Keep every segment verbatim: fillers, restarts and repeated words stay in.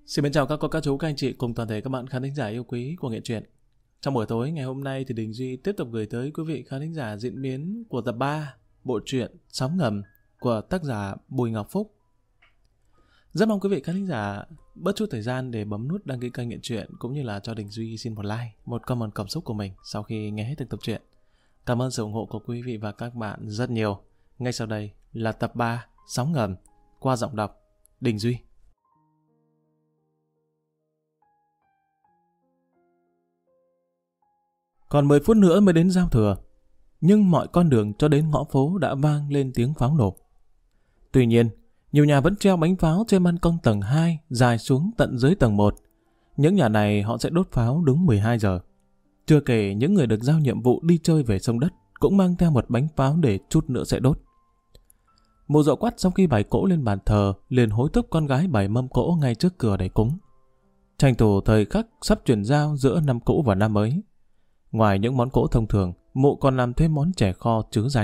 Xin mến chào các cô, các chú, các anh chị cùng toàn thể các bạn khán thính giả yêu quý của Nghệ Truyện. Trong buổi tối ngày hôm nay thì Đình Duy tiếp tục gửi tới quý vị khán thính giả diễn biến của tập ba bộ truyện Sóng Ngầm của tác giả Bùi Ngọc Phúc. Rất mong quý vị khán thính giả bớt chút thời gian để bấm nút đăng ký kênh Nghệ Truyện cũng như là cho Đình Duy xin một like, một comment cảm xúc của mình sau khi nghe hết từng tập truyện. Cảm ơn sự ủng hộ của quý vị và các bạn rất nhiều. Ngay sau đây là tập ba Sóng Ngầm qua giọng đọc Đình Duy. Còn mười phút nữa mới đến giao thừa, nhưng mọi con đường cho đến ngõ phố đã vang lên tiếng pháo nổ. Tuy nhiên, nhiều nhà vẫn treo bánh pháo trên ban công tầng hai dài xuống tận dưới tầng một. Những nhà này họ sẽ đốt pháo đúng mười hai giờ. Chưa kể những người được giao nhiệm vụ đi chơi về sông đất cũng mang theo một bánh pháo để chút nữa sẽ đốt. Mụ Dậu Quắt sau khi bày cỗ lên bàn thờ liền hối thúc con gái bày mâm cỗ ngay trước cửa để cúng. Tranh thủ thời khắc sắp chuyển giao giữa năm cũ và năm mới. Ngoài những món cỗ thông thường, mụ còn làm thêm món chè kho trứ danh.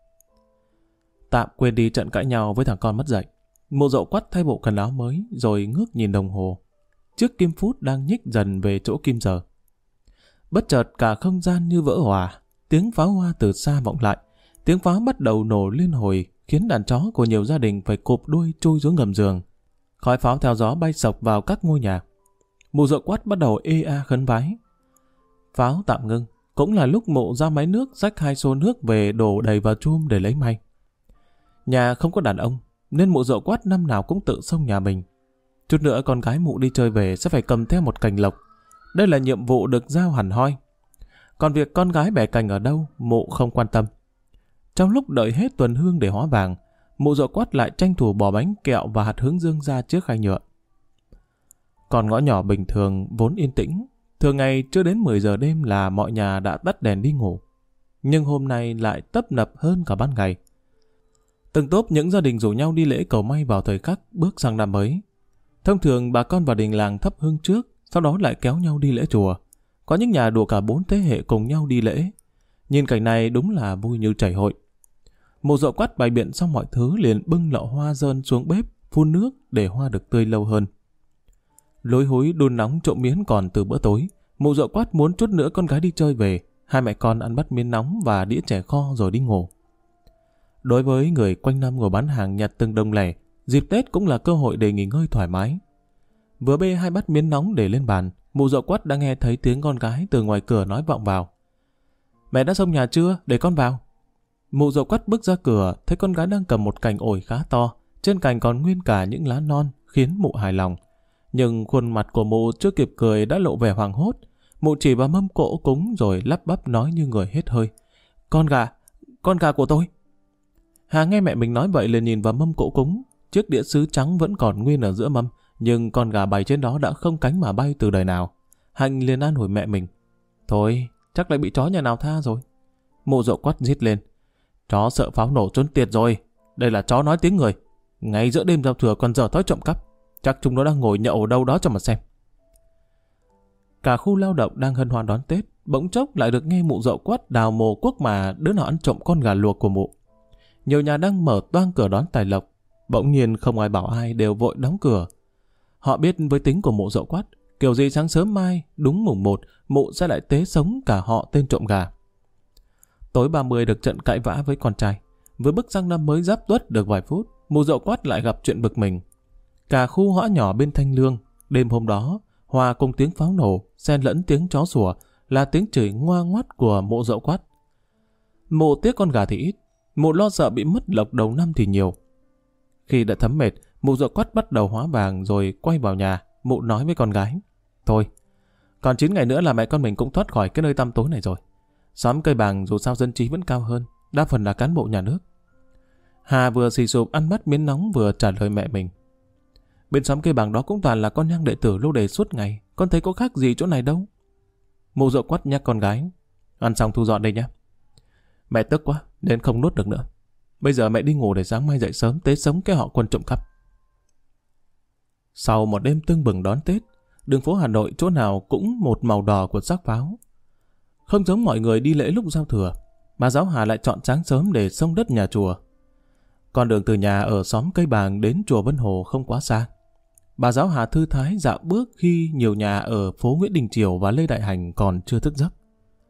Tạm quên đi trận cãi nhau với thằng con mất dạy, mụ Dậu Quắt thay bộ quần áo mới rồi ngước nhìn đồng hồ. Chiếc kim phút đang nhích dần về chỗ kim giờ. Bất chợt cả không gian như vỡ hòa, tiếng pháo hoa từ xa vọng lại. Tiếng pháo bắt đầu nổ liên hồi khiến đàn chó của nhiều gia đình phải cụp đuôi chui xuống gầm giường. Khói pháo theo gió bay sộc vào các ngôi nhà. Mụ Dậu Quắt bắt đầu ê a khấn vái. Pháo tạm ngưng, cũng là lúc mụ ra máy nước xách hai xô nước về đổ đầy vào chum để lấy may. Nhà không có đàn ông, nên mụ Dậu Quắt năm nào cũng tự xông nhà mình. Chút nữa con gái mụ đi chơi về sẽ phải cầm theo một cành lộc. Đây là nhiệm vụ được giao hẳn hoi. Còn việc con gái bẻ cành ở đâu, mụ không quan tâm. Trong lúc đợi hết tuần hương để hóa vàng, mụ Dậu Quắt lại tranh thủ bỏ bánh kẹo và hạt hướng dương ra trước khay nhựa. Còn ngõ nhỏ bình thường vốn yên tĩnh, thường ngày chưa đến mười giờ đêm là mọi nhà đã tắt đèn đi ngủ. Nhưng hôm nay lại tấp nập hơn cả ban ngày. Từng tốp những gia đình rủ nhau đi lễ cầu may vào thời khắc bước sang năm mới. Thông thường bà con vào đình làng thắp hương trước, sau đó lại kéo nhau đi lễ chùa. Có những nhà đủ cả bốn thế hệ cùng nhau đi lễ. Nhìn cảnh này đúng là vui như chảy hội. Mụ Dậu Quắt bày biện xong mọi thứ liền bưng lọ hoa dơn xuống bếp, phun nước để hoa được tươi lâu hơn. Lối húi đun nóng trộm miến còn từ bữa tối, mụ Dậu Quắt muốn chút nữa con gái đi chơi về, hai mẹ con ăn bát miến nóng và đĩa chè kho rồi đi ngủ. Đối với người quanh năm ngồi bán hàng nhặt từng đồng lẻ, dịp Tết cũng là cơ hội để nghỉ ngơi thoải mái. Vừa bê hai bát miến nóng để lên bàn, mụ Dậu Quắt đã nghe thấy tiếng con gái từ ngoài cửa nói vọng vào. Mẹ đã xông nhà chưa? Để con vào. Mụ Dậu Quắt bước ra cửa, thấy con gái đang cầm một cành ổi khá to, trên cành còn nguyên cả những lá non, khiến mụ hài lòng. Nhưng khuôn mặt của mụ chưa kịp cười đã lộ vẻ hoảng hốt. Mụ chỉ vào mâm cỗ cúng rồi lắp bắp nói như người hết hơi. Con gà, con gà của tôi. Hà nghe mẹ mình nói vậy liền nhìn vào mâm cỗ cúng. Chiếc đĩa sứ trắng vẫn còn nguyên ở giữa mâm, nhưng con gà bày trên đó đã không cánh mà bay từ đời nào. Hạnh liền an ủi mẹ mình. Thôi, chắc lại bị chó nhà nào tha rồi. Mụ Dậu Quắt rít lên. Chó sợ pháo nổ trốn tiệt rồi. Đây là chó nói tiếng người. Ngay giữa đêm giao thừa còn dở thói trộm cắp. Chắc chúng nó đang ngồi nhậu ở đâu đó cho mà xem. Cả khu lao động đang hân hoan đón Tết, bỗng chốc lại được nghe mụ Dậu Quắt đào mồ cuốc mà đứa nào ăn trộm con gà luộc của mụ. Nhiều nhà đang mở toang cửa đón tài lộc, bỗng nhiên không ai bảo ai đều vội đóng cửa. Họ biết với tính của mụ Dậu Quắt, kiểu gì sáng sớm mai, đúng mùng một, mụ sẽ lại tế sống cả họ tên trộm gà. Tối ba mươi được trận cãi vã với con trai, vừa bước sang năm mới Giáp Tuất được vài phút, mụ Dậu Quắt lại gặp chuyện bực mình. Cả khu hõ nhỏ bên Thanh Lương, đêm hôm đó, hòa cùng tiếng pháo nổ, xen lẫn tiếng chó sủa, là tiếng chửi ngoa ngoắt của mụ Dậu Quắt. Mụ tiếc con gà thì ít, mụ lo sợ bị mất lộc đầu năm thì nhiều. Khi đã thấm mệt, mụ Dậu Quắt bắt đầu hóa vàng rồi quay vào nhà, mụ nói với con gái. Thôi, còn chín ngày nữa là mẹ con mình cũng thoát khỏi cái nơi tăm tối này rồi. Xóm Cây Bàng dù sao dân trí vẫn cao hơn, đa phần là cán bộ nhà nước. Hà vừa xì sụp ăn bát miến nóng vừa trả lời mẹ mình. Bên xóm Cây Bàng đó cũng toàn là con nhang đệ tử lô đề suốt ngày, con thấy có khác gì chỗ này đâu. Mụ Dậu Quắt nhắc con gái. Ăn xong thu dọn đây nhé. Mẹ tức quá, nên không nuốt được nữa. Bây giờ mẹ đi ngủ để sáng mai dậy sớm tế sống cái họ quân trộm cắp. Sau một đêm tưng bừng đón Tết, đường phố Hà Nội chỗ nào cũng một màu đỏ của sắc pháo. Không giống mọi người đi lễ lúc giao thừa, bà giáo Hà lại chọn sáng sớm để xông đất nhà chùa. Con đường từ nhà ở xóm Cây Bàng đến chùa Vân Hồ không quá xa. bà giáo Hà thư thái dạo bước khi nhiều nhà ở phố Nguyễn Đình Chiểu và Lê Đại Hành còn chưa thức giấc.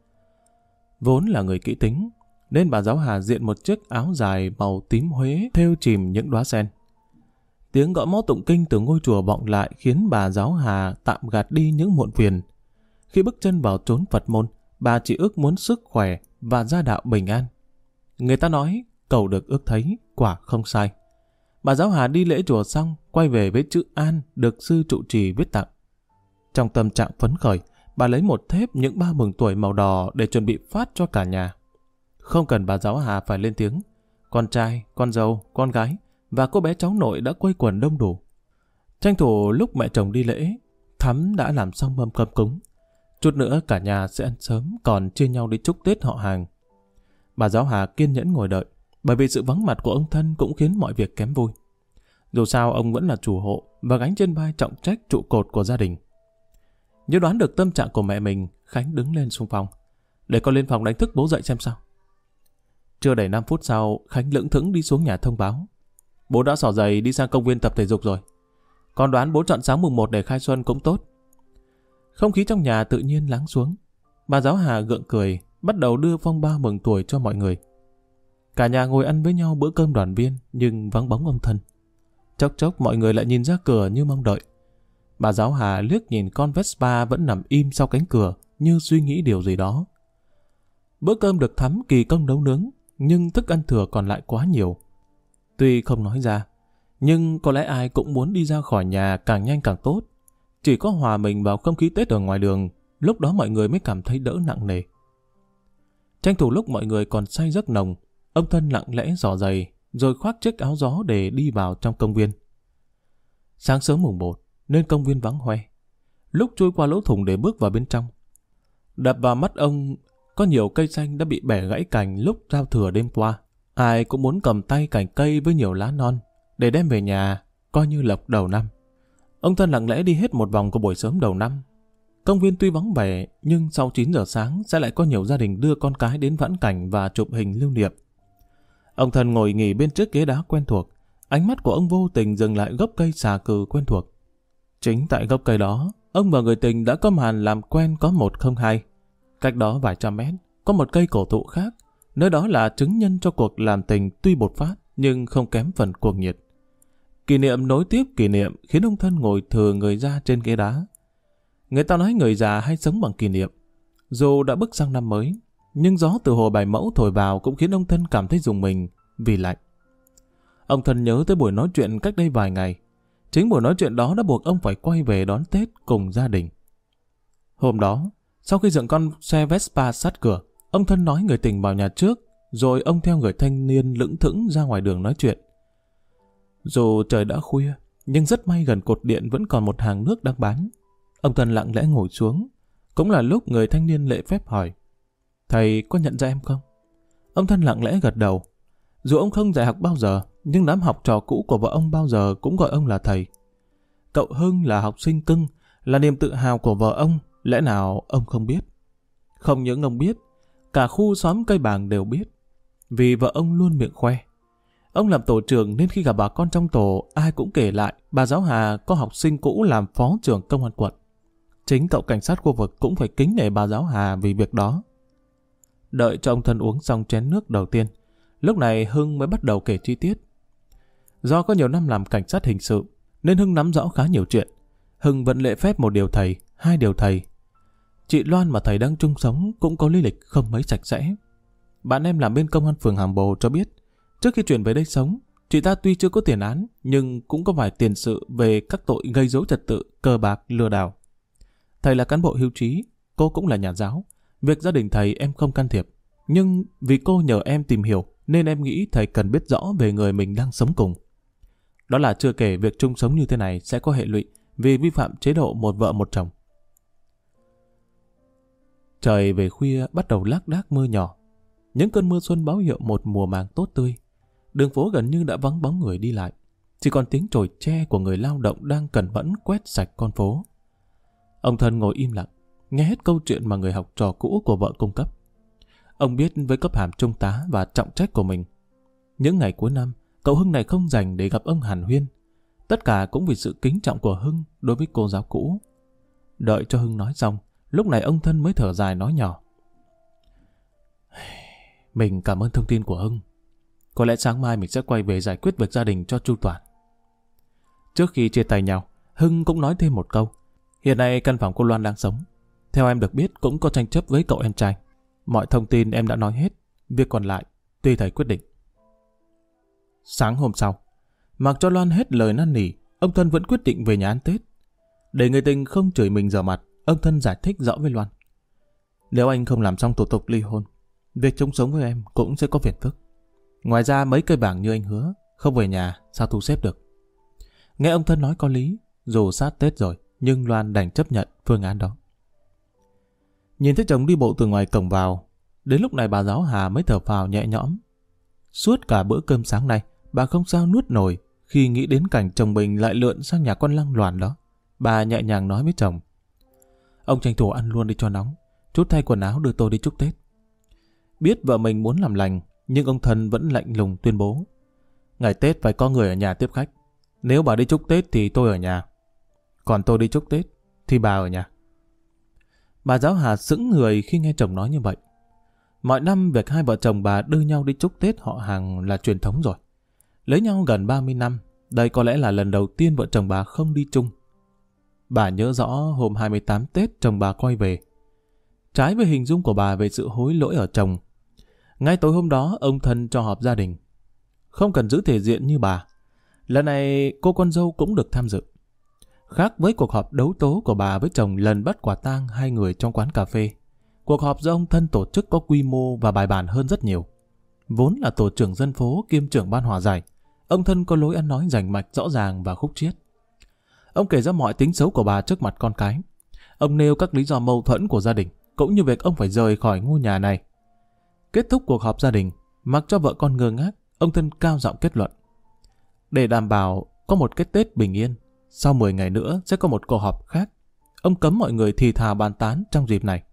Vốn là người kỹ tính, nên bà giáo Hà diện một chiếc áo dài màu tím Huế thêu chìm những đóa sen. Tiếng gõ mõ tụng kinh từ ngôi chùa vọng lại khiến bà giáo Hà tạm gạt đi những muộn phiền. Khi bước chân vào chốn Phật môn, bà chỉ ước muốn sức khỏe và gia đạo bình an. Người ta nói, cầu được ước thấy, quả không sai. Bà giáo Hà đi lễ chùa xong, quay về với chữ An được sư trụ trì viết tặng. Trong tâm trạng phấn khởi, bà lấy một thép những ba mừng tuổi màu đỏ để chuẩn bị phát cho cả nhà. Không cần bà giáo Hà phải lên tiếng, con trai, con dâu, con gái và cô bé cháu nội đã quây quần đông đủ. Tranh thủ lúc mẹ chồng đi lễ, Thắm đã làm xong mâm cơm cúng. Chút nữa cả nhà sẽ ăn sớm, còn chia nhau đi chúc Tết họ hàng. Bà giáo Hà kiên nhẫn ngồi đợi, bởi vì sự vắng mặt của ông thân cũng khiến mọi việc kém vui. Dù sao ông vẫn là chủ hộ và gánh trên vai trọng trách trụ cột của gia đình. Như đoán được tâm trạng của mẹ mình, Khánh đứng lên xung phong. Để con lên phòng đánh thức bố dậy xem sao. Chưa đầy năm phút sau, Khánh lững thững đi xuống nhà thông báo. Bố đã xỏ giày đi sang công viên tập thể dục rồi. Con đoán bố chọn sáng mùng một để khai xuân cũng tốt. Không khí trong nhà tự nhiên lắng xuống. Bà giáo Hà gượng cười, bắt đầu đưa phong bao mừng tuổi cho mọi người. Cả nhà ngồi ăn với nhau bữa cơm đoàn viên, nhưng vắng bóng ông thân. Chốc chốc mọi người lại nhìn ra cửa như mong đợi. Bà giáo Hà liếc nhìn con Vespa vẫn nằm im sau cánh cửa, như suy nghĩ điều gì đó. Bữa cơm được Thắm kỳ công nấu nướng, nhưng thức ăn thừa còn lại quá nhiều. Tuy không nói ra, nhưng có lẽ ai cũng muốn đi ra khỏi nhà càng nhanh càng tốt. Chỉ có hòa mình vào không khí Tết ở ngoài đường, lúc đó mọi người mới cảm thấy đỡ nặng nề. Tranh thủ lúc mọi người còn say giấc nồng, ông thân lặng lẽ xỏ giày, rồi khoác chiếc áo gió để đi vào trong công viên. Sáng sớm mùng một, nên công viên vắng hoe. Lúc chui qua lỗ thủng để bước vào bên trong, đập vào mắt ông có nhiều cây xanh đã bị bẻ gãy cành lúc giao thừa đêm qua. Ai cũng muốn cầm tay cành cây với nhiều lá non để đem về nhà, coi như lộc đầu năm. Ông thân lặng lẽ đi hết một vòng của buổi sớm đầu năm. Công viên tuy vắng vẻ, nhưng sau chín giờ sáng sẽ lại có nhiều gia đình đưa con cái đến vãn cảnh và chụp hình lưu niệm. Ông thân ngồi nghỉ bên chiếc ghế đá quen thuộc. Ánh mắt của ông vô tình dừng lại gốc cây xà cừ quen thuộc. Chính tại gốc cây đó, ông và người tình đã có màn làm quen có một không hai. Cách đó vài trăm mét, có một cây cổ thụ khác. Nơi đó là chứng nhân cho cuộc làm tình tuy bột phát, nhưng không kém phần cuồng nhiệt. Kỷ niệm nối tiếp kỷ niệm khiến ông thân ngồi thừ người ra trên ghế đá. Người ta nói người già hay sống bằng kỷ niệm. Dù đã bước sang năm mới, nhưng gió từ hồ Bài Mẫu thổi vào cũng khiến ông thân cảm thấy rùng mình vì lạnh. Ông thân nhớ tới buổi nói chuyện cách đây vài ngày. Chính buổi nói chuyện đó đã buộc ông phải quay về đón Tết cùng gia đình. Hôm đó, sau khi dựng con xe Vespa sát cửa, ông thân nói người tình vào nhà trước, rồi ông theo người thanh niên lững thững ra ngoài đường nói chuyện. Dù trời đã khuya, nhưng rất may gần cột điện vẫn còn một hàng nước đang bán. Ông thân lặng lẽ ngồi xuống. Cũng là lúc người thanh niên lễ phép hỏi: "Thầy có nhận ra em không?" Ông thân lặng lẽ gật đầu. Dù ông không dạy học bao giờ, nhưng đám học trò cũ của vợ ông bao giờ cũng gọi ông là thầy. Cậu Hưng là học sinh cưng, là niềm tự hào của vợ ông, lẽ nào ông không biết? Không những ông biết, cả khu xóm Cây Bàng đều biết, vì vợ ông luôn miệng khoe. Ông làm tổ trưởng nên khi gặp bà con trong tổ, ai cũng kể lại bà giáo Hà có học sinh cũ làm phó trưởng công an quận. Chính cậu cảnh sát khu vực cũng phải kính nể bà giáo Hà vì việc đó. Đợi cho ông thân uống xong chén nước đầu tiên, lúc này Hưng mới bắt đầu kể chi tiết. Do có nhiều năm làm cảnh sát hình sự, nên Hưng nắm rõ khá nhiều chuyện. Hưng vẫn lễ phép một điều thầy, hai điều thầy. Chị Loan mà thầy đang chung sống cũng có lý lịch không mấy sạch sẽ. Bạn em làm bên công an phường Hàm Bồ cho biết, trước khi chuyển về đây sống, chị ta tuy chưa có tiền án, nhưng cũng có vài tiền sự về các tội gây rối trật tự, cờ bạc, lừa đảo. Thầy là cán bộ hưu trí, cô cũng là nhà giáo. Việc gia đình thầy em không can thiệp, nhưng vì cô nhờ em tìm hiểu, nên em nghĩ thầy cần biết rõ về người mình đang sống cùng. Đó là chưa kể việc chung sống như thế này sẽ có hệ lụy vì vi phạm chế độ một vợ một chồng. Trời về khuya bắt đầu lác đác mưa nhỏ. Những cơn mưa xuân báo hiệu một mùa màng tốt tươi. Đường phố gần như đã vắng bóng người đi lại. Chỉ còn tiếng chổi tre của người lao động đang cẩn mẫn quét sạch con phố. Ông thân ngồi im lặng, nghe hết câu chuyện mà người học trò cũ của vợ cung cấp. Ông biết với cấp hàm trung tá và trọng trách của mình, những ngày cuối năm, cậu Hưng này không dành để gặp ông hàn huyên. Tất cả cũng vì sự kính trọng của Hưng đối với cô giáo cũ. Đợi cho Hưng nói xong, lúc này ông Thân mới thở dài nói nhỏ. Mình cảm ơn thông tin của Hưng. Có lẽ sáng mai mình sẽ quay về giải quyết việc gia đình cho chu toàn. Trước khi chia tay nhau, Hưng cũng nói thêm một câu. Hiện nay căn phòng cô Loan đang sống, theo em được biết cũng có tranh chấp với cậu em trai. Mọi thông tin em đã nói hết, việc còn lại tùy thầy quyết định. Sáng hôm sau, mặc cho Loan hết lời năn nỉ, ông Thân vẫn quyết định về nhà ăn Tết. Để người tình không chửi mình giờ mặt, ông Thân giải thích rõ với Loan. Nếu anh không làm xong thủ tục ly hôn, việc chung sống với em cũng sẽ có phiền phức. Ngoài ra mấy cây bảng như anh hứa, không về nhà sao thu xếp được. Nghe ông Thân nói có lý, dù sát Tết rồi, nhưng Loan đành chấp nhận phương án đó. Nhìn thấy chồng đi bộ từ ngoài cổng vào, đến lúc này bà giáo Hà mới thở phào nhẹ nhõm. Suốt cả bữa cơm sáng nay, bà không sao nuốt nổi khi nghĩ đến cảnh chồng mình lại lượn sang nhà con lăng loàn đó. Bà nhẹ nhàng nói với chồng. Ông tranh thủ ăn luôn đi cho nóng, chút thay quần áo đưa tôi đi chúc Tết. Biết vợ mình muốn làm lành, nhưng ông Thân vẫn lạnh lùng tuyên bố. Ngày Tết phải có người ở nhà tiếp khách. Nếu bà đi chúc Tết thì tôi ở nhà. Còn tôi đi chúc Tết thì bà ở nhà. Bà giáo Hà sững người khi nghe chồng nói như vậy. Mọi năm việc hai vợ chồng bà đưa nhau đi chúc Tết họ hàng là truyền thống rồi. Lấy nhau gần ba mươi năm, đây có lẽ là lần đầu tiên vợ chồng bà không đi chung. Bà nhớ rõ hôm hai mươi tám Tết chồng bà quay về. Trái với hình dung của bà về sự hối lỗi ở chồng, ngay tối hôm đó ông Thân cho họp gia đình. Không cần giữ thể diện như bà, lần này cô con dâu cũng được tham dự. Khác với cuộc họp đấu tố của bà với chồng lần bắt quả tang hai người trong quán cà phê, cuộc họp do ông Thân tổ chức có quy mô và bài bản hơn rất nhiều. Vốn là tổ trưởng dân phố kiêm trưởng ban hòa giải, ông Thân có lối ăn nói rành mạch rõ ràng và khúc chiết. Ông kể ra mọi tính xấu của bà trước mặt con cái. Ông nêu các lý do mâu thuẫn của gia đình, cũng như việc ông phải rời khỏi ngôi nhà này. Kết thúc cuộc họp gia đình, mặc cho vợ con ngơ ngác, ông Thân cao giọng kết luận. Để đảm bảo có một cái Tết bình yên, sau mười ngày nữa sẽ có một cuộc họp khác. Ông cấm mọi người thì thà bàn tán trong dịp này.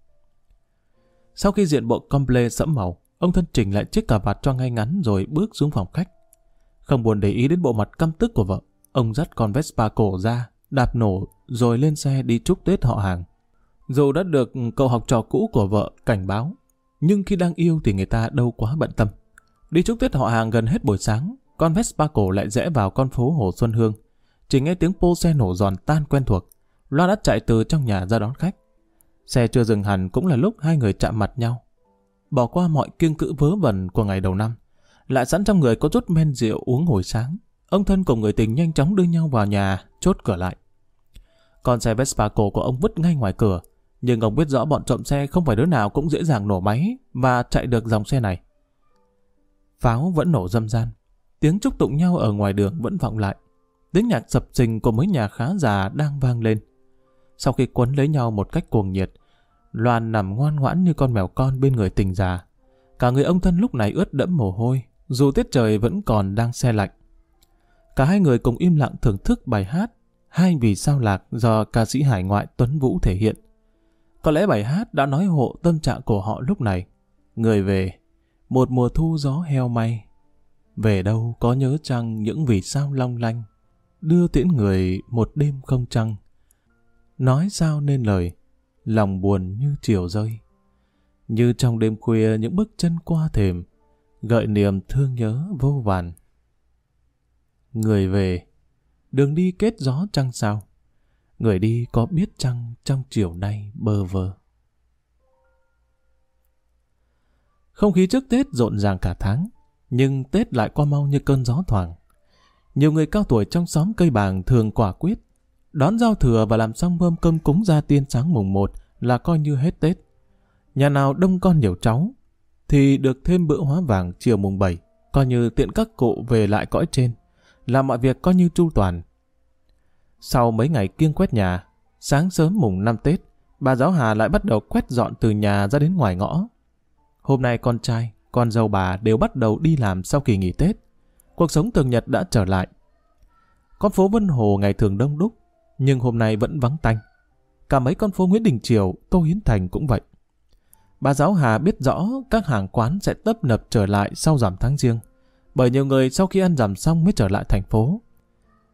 Sau khi diện bộ comple sẫm màu, ông Thân chỉnh lại chiếc cà vạt cho ngay ngắn rồi bước xuống phòng khách. Không buồn để ý đến bộ mặt căm tức của vợ, ông dắt con Vespa cổ ra, đạp nổ rồi lên xe đi chúc Tết họ hàng. Dù đã được cậu học trò cũ của vợ cảnh báo, nhưng khi đang yêu thì người ta đâu quá bận tâm. Đi chúc Tết họ hàng gần hết buổi sáng, con Vespa cổ lại rẽ vào con phố Hồ Xuân Hương. Chỉ nghe tiếng pô xe nổ giòn tan quen thuộc, Loan đã chạy từ trong nhà ra đón khách. Xe chưa dừng hẳn cũng là lúc hai người chạm mặt nhau. Bỏ qua mọi kiêng cữ vớ vẩn của ngày đầu năm, lại sẵn trong người có chút men rượu uống hồi sáng, ông Thân cùng người tình nhanh chóng đưa nhau vào nhà, chốt cửa lại. Con xe Vespa cổ của ông vứt ngay ngoài cửa, nhưng ông biết rõ bọn trộm xe không phải đứa nào cũng dễ dàng nổ máy và chạy được dòng xe này. Pháo vẫn nổ râm ran, tiếng chúc tụng nhau ở ngoài đường vẫn vọng lại. Tiếng nhạc sập sình của mấy nhà khá già đang vang lên. Sau khi quấn lấy nhau một cách cuồng nhiệt, Loan nằm ngoan ngoãn như con mèo con bên người tình già. Cả người ông Thân lúc này ướt đẫm mồ hôi, dù tiết trời vẫn còn đang se lạnh. Cả hai người cùng im lặng thưởng thức bài hát Hai Vì Sao Lạc do ca sĩ hải ngoại Tuấn Vũ thể hiện. Có lẽ bài hát đã nói hộ tâm trạng của họ lúc này. Người về, một mùa thu gió heo may. Về đâu có nhớ chăng những vì sao long lanh, đưa tiễn người một đêm không trăng. Nói sao nên lời, lòng buồn như chiều rơi. Như trong đêm khuya những bước chân qua thềm, gợi niềm thương nhớ vô vàn. Người về, đường đi kết gió trăng sao. Người đi có biết chăng trong chiều nay bơ vơ. Không khí trước Tết rộn ràng cả tháng, nhưng Tết lại qua mau như cơn gió thoảng. Nhiều người cao tuổi trong xóm Cây Bàng thường quả quyết đón giao thừa và làm xong mâm cơm cúng gia tiên sáng mùng một là coi như hết Tết. Nhà nào đông con nhiều cháu thì được thêm bữa hóa vàng chiều mùng bảy, coi như tiện các cụ về lại cõi trên, làm mọi việc coi như chu toàn. Sau mấy ngày kiêng quét nhà, sáng sớm mùng năm Tết, bà giáo Hà lại bắt đầu quét dọn từ nhà ra đến ngoài ngõ. Hôm nay con trai, con dâu bà đều bắt đầu đi làm sau kỳ nghỉ Tết. Cuộc sống thường nhật đã trở lại. Con phố Vân Hồ ngày thường đông đúc, nhưng hôm nay vẫn vắng tanh. Cả mấy con phố Nguyễn Đình Chiểu, Tô Hiến Thành cũng vậy. Bà giáo Hà biết rõ các hàng quán sẽ tấp nập trở lại sau rằm tháng Giêng, bởi nhiều người sau khi ăn rằm xong mới trở lại thành phố.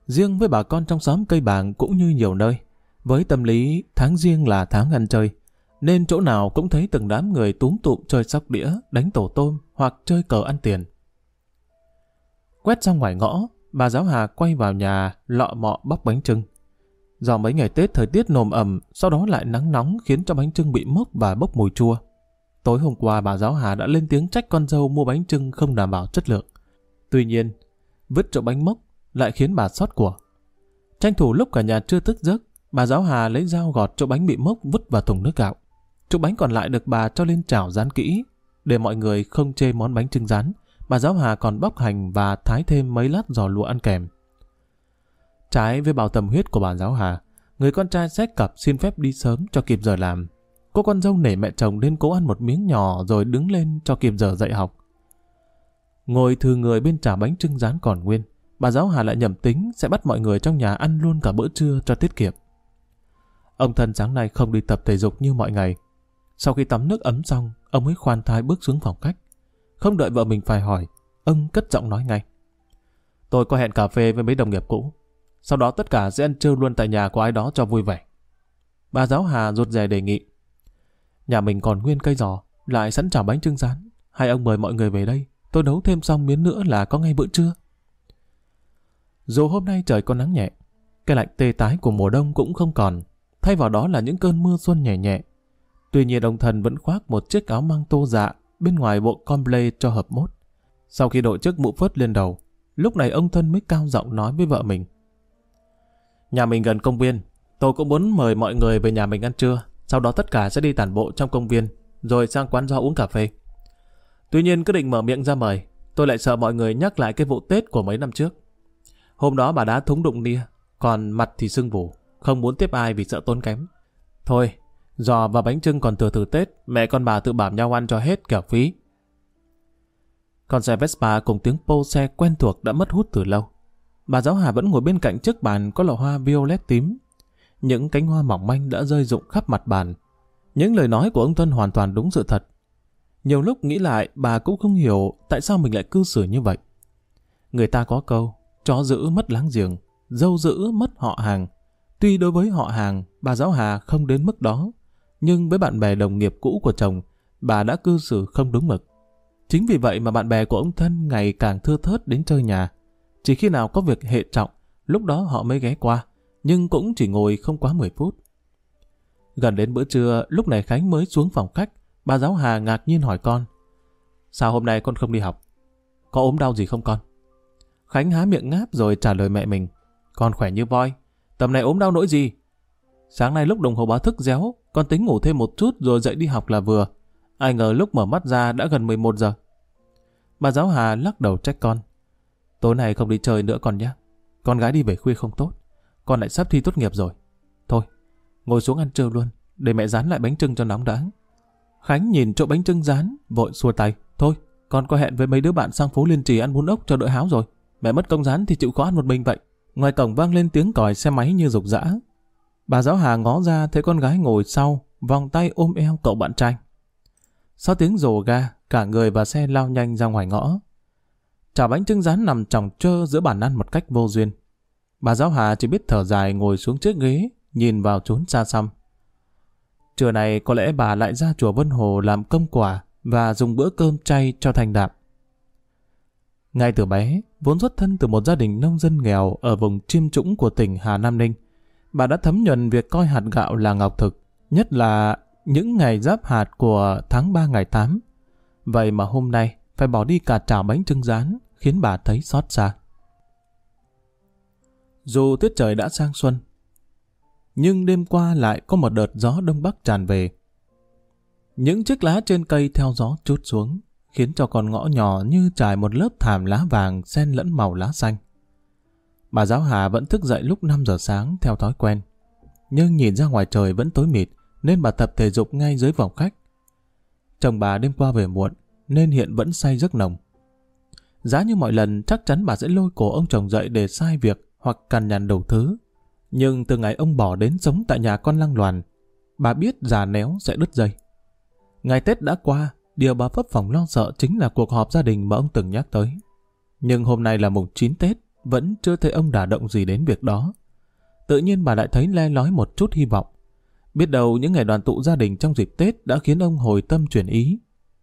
Riêng với bà con trong xóm Cây Bàng cũng như nhiều nơi, với tâm lý tháng Giêng là tháng ăn chơi, nên chỗ nào cũng thấy từng đám người túm tụm chơi sóc đĩa, đánh tổ tôm hoặc chơi cờ ăn tiền. Quét xong ngoài ngõ, bà giáo Hà quay vào nhà lọ mọ bóc bánh chưng. Do mấy ngày Tết thời tiết nồm ẩm, sau đó lại nắng nóng khiến cho bánh chưng bị mốc và bốc mùi chua. Tối hôm qua bà giáo Hà đã lên tiếng trách con dâu mua bánh chưng không đảm bảo chất lượng. Tuy nhiên, vứt chỗ bánh mốc lại khiến bà xót của. Tranh thủ lúc cả nhà chưa thức giấc, bà giáo Hà lấy dao gọt chỗ bánh bị mốc vứt vào thùng nước gạo. Chỗ bánh còn lại được bà cho lên chảo rán kỹ. Để mọi người không chê món bánh chưng rán, bà giáo Hà còn bóc hành và thái thêm mấy lát giò lụa ăn kèm. Trái với bao tâm huyết của bà giáo Hà, người con trai xách cặp xin phép đi sớm cho kịp giờ làm. Cô con dâu nể mẹ chồng nên cố ăn một miếng nhỏ rồi đứng lên cho kịp giờ dạy học. Ngồi thừa người bên chả bánh chưng rán còn nguyên, bà giáo Hà lại nhầm tính sẽ bắt mọi người trong nhà ăn luôn cả bữa trưa cho tiết kiệm. Ông Thân sáng nay không đi tập thể dục như mọi ngày. Sau khi tắm nước ấm xong, ông mới khoan thai bước xuống phòng khách. Không đợi vợ mình phải hỏi, ông cất giọng nói ngay. Tôi có hẹn cà phê với mấy đồng nghiệp cũ. Sau đó tất cả sẽ ăn trưa luôn tại nhà của ai đó cho vui vẻ. Bà giáo Hà rụt rè đề nghị. Nhà mình còn nguyên cây giò, lại sẵn chảo bánh chưng rán. Hai ông mời mọi người về đây, tôi nấu thêm xong miếng nữa là có ngay bữa trưa. Dù hôm nay trời có nắng nhẹ, cái lạnh tê tái của mùa đông cũng không còn, thay vào đó là những cơn mưa xuân nhẹ nhẹ. Tuy nhiên ông Thân vẫn khoác một chiếc áo măng tô dạ, bên ngoài bộ comble cho hợp mốt. Sau khi đội chiếc mũ phớt lên đầu, lúc này ông Thân mới cao giọng nói với vợ mình. Nhà mình gần công viên, tôi cũng muốn mời mọi người về nhà mình ăn trưa, sau đó tất cả sẽ đi tản bộ trong công viên, rồi sang quán rau uống cà phê. Tuy nhiên cứ định mở miệng ra mời, tôi lại sợ mọi người nhắc lại cái vụ Tết của mấy năm trước. Hôm đó bà đã thúng đụng nia, còn mặt thì sưng vù, không muốn tiếp ai vì sợ tốn kém. Thôi, giò và bánh chưng còn thừa từ Tết, mẹ con bà tự bảo nhau ăn cho hết kẻo phí. Con xe Vespa cùng tiếng pô xe quen thuộc đã mất hút từ lâu. Bà giáo Hà vẫn ngồi bên cạnh chiếc bàn có lọ hoa violet tím. Những cánh hoa mỏng manh đã rơi rụng khắp mặt bàn. Những lời nói của ông Tuân hoàn toàn đúng sự thật. Nhiều lúc nghĩ lại bà cũng không hiểu tại sao mình lại cư xử như vậy. Người ta có câu, chó giữ mất láng giềng, dâu giữ mất họ hàng. Tuy đối với họ hàng, bà giáo Hà không đến mức đó, nhưng với bạn bè đồng nghiệp cũ của chồng, bà đã cư xử không đúng mực. Chính vì vậy mà bạn bè của ông Thân ngày càng thưa thớt đến chơi nhà. Chỉ khi nào có việc hệ trọng, lúc đó họ mới ghé qua, nhưng cũng chỉ ngồi không quá mười phút. Gần đến bữa trưa, lúc này Khánh mới xuống phòng khách, bà giáo Hà ngạc nhiên hỏi con. Sao hôm nay con không đi học? Có ốm đau gì không con? Khánh há miệng ngáp rồi trả lời mẹ mình. Con khỏe như voi, tầm này ốm đau nỗi gì? Sáng nay lúc đồng hồ báo thức réo, con tính ngủ thêm một chút rồi dậy đi học là vừa. Ai ngờ lúc mở mắt ra đã gần mười một giờ. Bà giáo Hà lắc đầu trách con. Tối nay không đi chơi nữa con nhé. Con gái đi về khuya không tốt. Con lại sắp thi tốt nghiệp rồi. Thôi, ngồi xuống ăn trưa luôn, để mẹ rán lại bánh chưng cho nóng đã. Khánh nhìn chỗ bánh chưng rán, vội xua tay. Thôi, con có hẹn với mấy đứa bạn sang phố Liên Trì ăn bún ốc cho đỡ háo rồi. Mẹ mất công rán thì chịu khó ăn một mình vậy. Ngoài cổng vang lên tiếng còi xe máy như rục rã. Bà giáo Hà ngó ra thấy con gái ngồi sau, vòng tay ôm eo cậu bạn trai. Sau tiếng rồ ga, cả người và xe lao nhanh ra ngoài ngõ. Chả bánh chưng rán nằm chồng chơ giữa bàn ăn một cách vô duyên. Bà giáo Hà chỉ biết thở dài ngồi xuống chiếc ghế, nhìn vào chốn xa xăm. Trưa này có lẽ bà lại ra chùa Vân Hồ làm công quả và dùng bữa cơm chay cho thành đạm. Ngay từ bé, vốn xuất thân từ một gia đình nông dân nghèo ở vùng chiêm trũng của tỉnh Hà Nam Ninh, bà đã thấm nhuần việc coi hạt gạo là ngọc thực, nhất là những ngày giáp hạt của tháng ba ngày tám. Vậy mà hôm nay phải bỏ đi cả chảo bánh chưng rán, khiến bà thấy xót xa. Dù tiết trời đã sang xuân, nhưng đêm qua lại có một đợt gió đông bắc tràn về. Những chiếc lá trên cây theo gió trút xuống, khiến cho con ngõ nhỏ như trải một lớp thảm lá vàng xen lẫn màu lá xanh. Bà giáo Hà vẫn thức dậy lúc năm giờ sáng theo thói quen, nhưng nhìn ra ngoài trời vẫn tối mịt nên bà tập thể dục ngay dưới phòng khách. Chồng bà đêm qua về muộn nên hiện vẫn say giấc nồng. Giá như mọi lần chắc chắn bà sẽ lôi cổ ông chồng dậy để sai việc hoặc cằn nhằn đủ thứ. Nhưng từ ngày ông bỏ đến sống tại nhà con Lăng Loàn, bà biết già néo sẽ đứt dây. Ngày Tết đã qua, điều bà phấp phỏng lo sợ chính là cuộc họp gia đình mà ông từng nhắc tới. Nhưng hôm nay là mùng chín Tết, vẫn chưa thấy ông đả động gì đến việc đó. Tự nhiên bà lại thấy le lói một chút hy vọng. Biết đâu những ngày đoàn tụ gia đình trong dịp Tết đã khiến ông hồi tâm chuyển ý.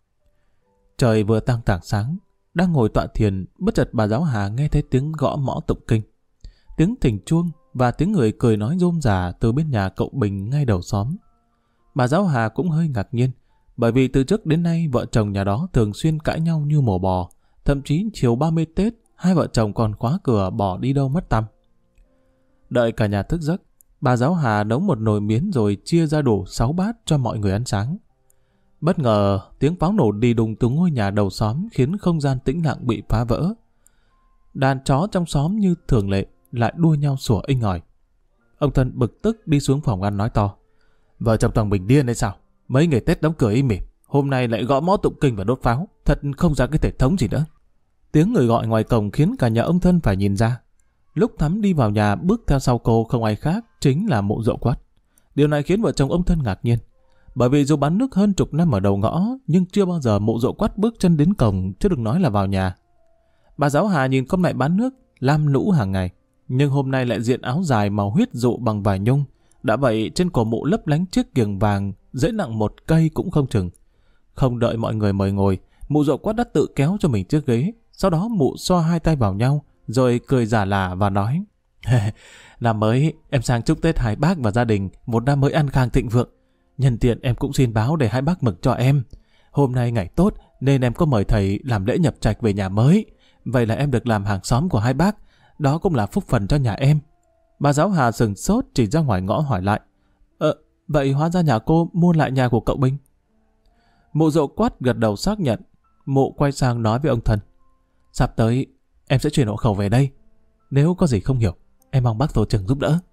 Trời vừa tăng tảng sáng, đang ngồi tọa thiền, bất chợt bà giáo Hà nghe thấy tiếng gõ mõ tụng kinh, tiếng thỉnh chuông và tiếng người cười nói rôm rả từ bên nhà cậu Bình ngay đầu xóm. Bà giáo Hà cũng hơi ngạc nhiên, bởi vì từ trước đến nay vợ chồng nhà đó thường xuyên cãi nhau như mổ bò, thậm chí chiều ba mươi Tết hai vợ chồng còn khóa cửa bỏ đi đâu mất tăm. Đợi cả nhà thức giấc, bà giáo Hà nấu một nồi miến rồi chia ra đủ sáu bát cho mọi người ăn sáng. Bất ngờ tiếng pháo nổ đi đùng từ ngôi nhà đầu xóm khiến không gian tĩnh lặng bị phá vỡ. Đàn chó trong xóm như thường lệ lại đua nhau sủa inh ỏi. Ông Thân bực tức đi xuống phòng ăn nói to: vợ chồng Toàn Bình điên hay sao? Mấy ngày Tết đóng cửa im mỉm, hôm nay lại gõ mõ tụng kinh và đốt pháo, thật không ra cái thể thống gì nữa. Tiếng người gọi ngoài cổng khiến cả nhà ông Thân phải nhìn ra. Lúc Thắm đi vào nhà bước theo sau cô không ai khác chính là Mụ Dậu Quát. Điều này khiến vợ chồng ông Thân ngạc nhiên, bởi vì dù bán nước hơn chục năm ở đầu ngõ nhưng chưa bao giờ Mụ Dậu Quát bước chân đến cổng, chứ đừng nói là vào nhà. Bà giáo Hà nhìn con mẹ bán nước lam lũ hàng ngày, nhưng hôm nay lại diện áo dài màu huyết dụ bằng vải nhung. Đã vậy trên cổ Mụ lấp lánh chiếc kiềng vàng dễ nặng một cây cũng không chừng. Không đợi mọi người mời ngồi, Mụ Dậu Quát đã tự kéo cho mình chiếc ghế. Sau đó Mụ xoa hai tay vào nhau rồi cười giả lả và nói: năm mới em sang chúc Tết hai bác và gia đình một năm mới an khang thịnh vượng. Nhân tiện em cũng xin báo để hai bác mừng cho em. Hôm nay ngày tốt nên em có mời thầy làm lễ nhập trạch về nhà mới. Vậy là em được làm hàng xóm của hai bác. Đó cũng là phúc phần cho nhà em. Bà giáo Hà sừng sốt chỉ ra ngoài ngõ hỏi lại: Ờ, vậy hóa ra nhà cô mua lại nhà của cậu Bình? Mụ Dậu Quát gật đầu xác nhận. Mụ quay sang nói với ông Thân: sắp tới em sẽ chuyển hộ khẩu về đây. Nếu có gì không hiểu, em mong bác tổ trưởng giúp đỡ.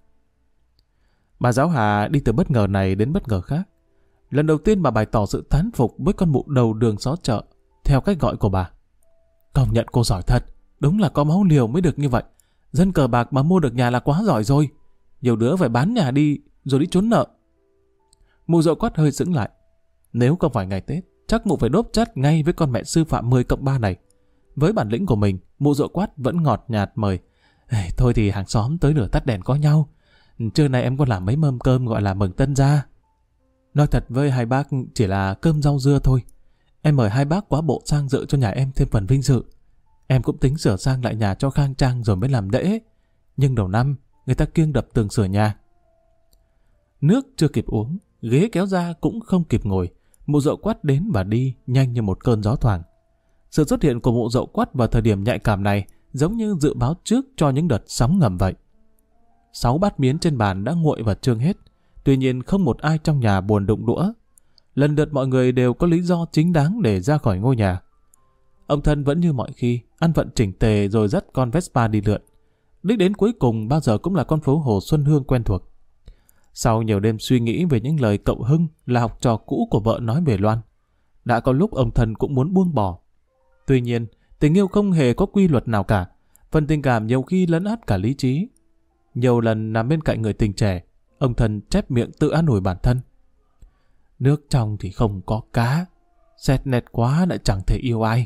Bà giáo Hà đi từ bất ngờ này đến bất ngờ khác. Lần đầu tiên bà bày tỏ sự thán phục với con Mụ đầu đường xó chợ, theo cách gọi của bà. Công nhận cô giỏi thật, đúng là có máu liều mới được như vậy. Dân cờ bạc mà mua được nhà là quá giỏi rồi. Nhiều đứa phải bán nhà đi rồi đi trốn nợ. Mụ Dậu Quát hơi sững lại. Nếu không phải ngày Tết, chắc Mụ phải đốp chắt ngay với con mẹ sư phạm mười cộng ba này. Với bản lĩnh của mình, Mụ Dậu Quát vẫn ngọt nhạt mời: thôi thì hàng xóm tới lửa tắt đèn có nhau. Trưa nay em có làm mấy mâm cơm gọi là mừng tân gia. Nói thật với hai bác chỉ là cơm rau dưa thôi. Em mời hai bác quá bộ sang dự cho nhà em thêm phần vinh dự. Em cũng tính sửa sang lại nhà cho khang trang rồi mới làm lễ. Nhưng đầu năm người ta kiêng đập tường sửa nhà. Nước chưa kịp uống, ghế kéo ra cũng không kịp ngồi. Mụ Dậu Quát đến và đi nhanh như một cơn gió thoảng. Sự xuất hiện của Mụ Dậu Quát vào thời điểm nhạy cảm này giống như dự báo trước cho những đợt sóng ngầm vậy. Sáu bát miến trên bàn đã nguội và trương hết. Tuy nhiên không một ai trong nhà buồn đụng đũa. Lần lượt mọi người đều có lý do chính đáng để ra khỏi ngôi nhà. Ông Thân vẫn như mọi khi, ăn vận chỉnh tề rồi dắt con Vespa đi lượn. Đích đến cuối cùng bao giờ cũng là con phố Hồ Xuân Hương quen thuộc. Sau nhiều đêm suy nghĩ về những lời cậu Hưng là học trò cũ của vợ nói về Loan, đã có lúc ông Thân cũng muốn buông bỏ. Tuy nhiên, tình yêu không hề có quy luật nào cả. Phần tình cảm nhiều khi lấn át cả lý trí. Nhiều lần nằm bên cạnh người tình trẻ, ông Thân chép miệng tự an ủi bản thân: nước trong thì không có cá, xét nét quá lại chẳng thể yêu ai.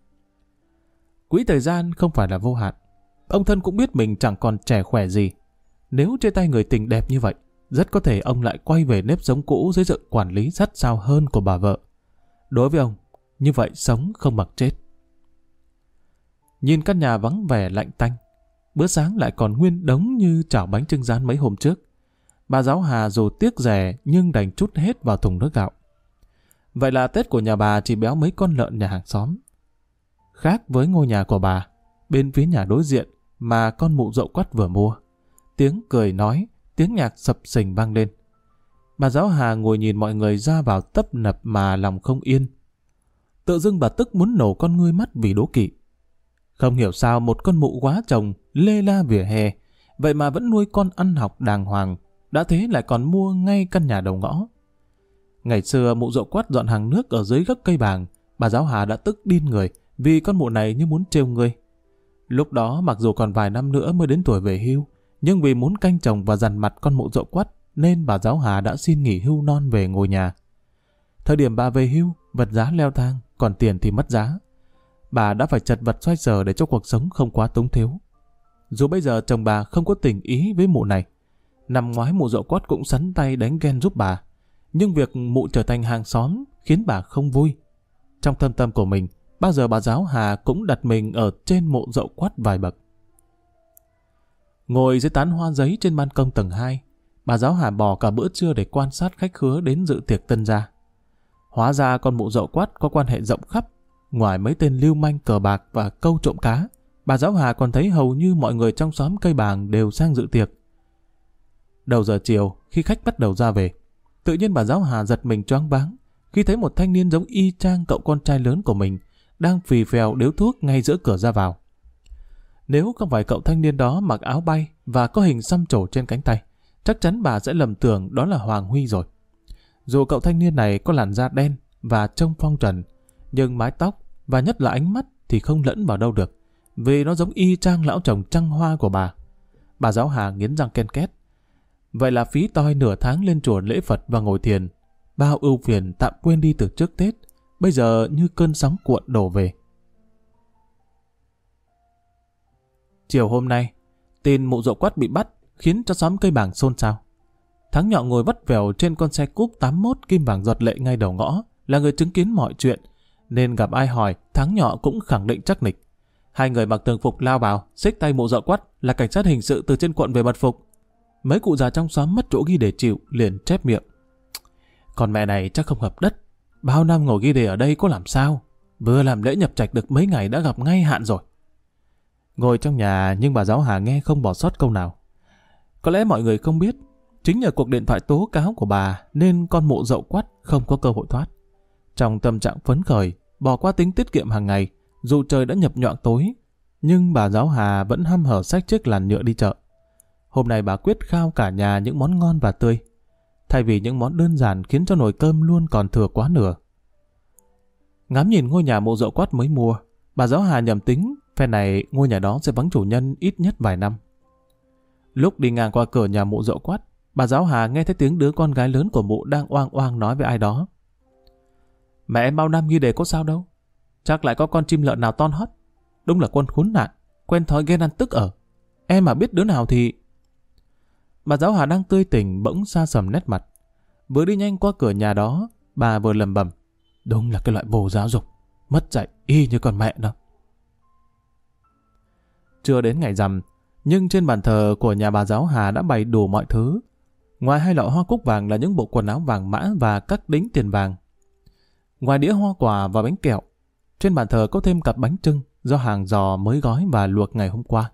Quỹ thời gian không phải là vô hạn. Ông Thân cũng biết mình chẳng còn trẻ khỏe gì. Nếu chia tay người tình đẹp như vậy, rất có thể ông lại quay về nếp sống cũ dưới sự quản lý sát sao hơn của bà vợ. Đối với ông, như vậy sống không bằng chết. Nhìn căn nhà vắng vẻ lạnh tanh, bữa sáng lại còn nguyên đống như chảo bánh chưng rán mấy hôm trước. Bà giáo Hà dù tiếc rẻ nhưng đành trút hết vào thùng nước gạo. Vậy là Tết của nhà bà chỉ béo mấy con lợn nhà hàng xóm. Khác với ngôi nhà của bà, bên phía nhà đối diện mà con Mụ Dậu Quát vừa mua, tiếng cười nói, tiếng nhạc sập sình vang lên. Bà giáo Hà ngồi nhìn mọi người ra vào tấp nập mà lòng không yên. Tự dưng bà tức muốn nổ con ngươi mắt vì đố kỵ. Không hiểu sao một con mụ quá chồng lê la vỉa hè, vậy mà vẫn nuôi con ăn học đàng hoàng, đã thế lại còn mua ngay căn nhà đầu ngõ. Ngày xưa Mụ Dậu Quát dọn hàng nước ở dưới gốc cây bàng, bà giáo Hà đã tức điên người vì con mụ này như muốn trêu người. Lúc đó mặc dù còn vài năm nữa mới đến tuổi về hưu, nhưng vì muốn canh chồng và dằn mặt con Mụ Dậu Quát nên bà giáo Hà đã xin nghỉ hưu non về ngôi nhà. Thời điểm bà về hưu, vật giá leo thang, còn tiền thì mất giá. Bà đã phải chật vật xoay sở để cho cuộc sống không quá túng thiếu. Dù bây giờ chồng bà không có tình ý với mụ này, năm ngoái mụ Dậu Quát cũng sắn tay đánh ghen giúp bà, nhưng việc mụ trở thành hàng xóm khiến bà không vui. Trong thâm tâm của mình, bao giờ bà giáo Hà cũng đặt mình ở trên mụ Dậu Quát vài bậc. Ngồi dưới tán hoa giấy trên ban công tầng hai, bà giáo Hà bỏ cả bữa trưa để quan sát khách khứa đến dự tiệc tân gia. Hóa ra con mụ Dậu Quát có quan hệ rộng khắp, ngoài mấy tên lưu manh cờ bạc và câu trộm cá, bà giáo Hà còn thấy hầu như mọi người trong xóm Cây Bàng đều sang dự tiệc. Đầu giờ chiều, khi khách bắt đầu ra về, tự nhiên bà giáo Hà giật mình choáng váng khi thấy một thanh niên giống y chang cậu con trai lớn của mình đang phì phèo điếu thuốc ngay giữa cửa ra vào. Nếu không phải cậu thanh niên đó mặc áo bay và có hình xăm trổ trên cánh tay, chắc chắn bà sẽ lầm tưởng đó là Hoàng Huy rồi. Dù cậu thanh niên này có làn da đen và trông phong trần, nhưng mái tóc và nhất là ánh mắt thì không lẫn vào đâu được, vì nó giống y chang lão chồng trăng hoa của bà. Bà giáo Hà nghiến răng ken két. Vậy là phí toi nửa tháng lên chùa lễ Phật và ngồi thiền, bao ưu phiền tạm quên đi từ trước Tết, bây giờ như cơn sóng cuộn đổ về. Chiều hôm nay, tin mụ Dậu Quát bị bắt khiến cho xóm Cây Bàng xôn xao. Thắng Nhọ ngồi vắt vẻo trên con xe cúp tám mốt kim vàng giọt lệ ngay đầu ngõ, là người chứng kiến mọi chuyện, nên gặp ai hỏi Thắng Nhọ cũng khẳng định chắc nịch. Hai người mặc thường phục lao vào, xích tay mụ Dậu Quát là cảnh sát hình sự từ trên quận về mật phục. Mấy cụ già trong xóm mất chỗ ghi để chịu, liền chép miệng. Con mẹ này chắc không hợp đất, bao năm ngồi ghi đề ở đây có làm sao, vừa làm lễ nhập trạch được mấy ngày đã gặp ngay hạn rồi. Ngồi trong nhà nhưng bà giáo Hà nghe không bỏ sót câu nào. Có lẽ mọi người không biết, chính nhờ cuộc điện thoại tố cáo của bà nên con mụ Dậu Quát không có cơ hội thoát. Trong tâm trạng phấn khởi, bỏ qua tính tiết kiệm hàng ngày, dù trời đã nhập nhoạng tối, nhưng bà giáo Hà vẫn hăm hở xách chiếc làn nhựa đi chợ. Hôm nay bà quyết khao cả nhà những món ngon và tươi, thay vì những món đơn giản khiến cho nồi cơm luôn còn thừa quá nửa. Ngắm nhìn ngôi nhà mụ Dậu Quát mới mua, bà giáo Hà nhầm tính phe này ngôi nhà đó sẽ vắng chủ nhân ít nhất vài năm. Lúc đi ngang qua cửa nhà mụ Dậu Quát, bà giáo Hà nghe thấy tiếng đứa con gái lớn của mụ đang oang oang nói với ai đó. Mẹ em bao năm ghi đề có sao đâu, chắc lại có con chim lợn nào ton hót. Đúng là quân khốn nạn, quen thói ghen ăn tức ở. Em mà biết đứa nào thì... Bà giáo Hà đang tươi tỉnh bỗng xa sầm nét mặt. Vừa đi nhanh qua cửa nhà đó, bà vừa lầm bầm. Đúng là cái loại vô giáo dục, mất dạy y như con mẹ nó. Chưa đến ngày rằm, nhưng trên bàn thờ của nhà bà giáo Hà đã bày đủ mọi thứ. Ngoài hai lọ hoa cúc vàng là những bộ quần áo vàng mã và các đính tiền vàng. Ngoài đĩa hoa quả và bánh kẹo, trên bàn thờ có thêm cặp bánh trưng do hàng giò mới gói và luộc ngày hôm qua.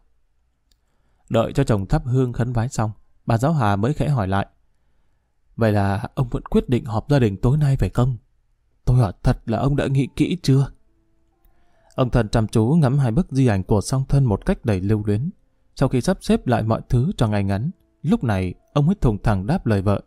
Đợi cho chồng thắp hương khấn vái xong, bà giáo Hà mới khẽ hỏi lại. Vậy là ông vẫn quyết định họp gia đình tối nay phải không? Tôi hỏi thật là ông đã nghĩ kỹ chưa? Ông thần chăm chú ngắm hai bức di ảnh của song thân một cách đầy lưu luyến. Sau khi sắp xếp lại mọi thứ cho ngay ngắn, lúc này ông mới thùng thẳng đáp lời vợ.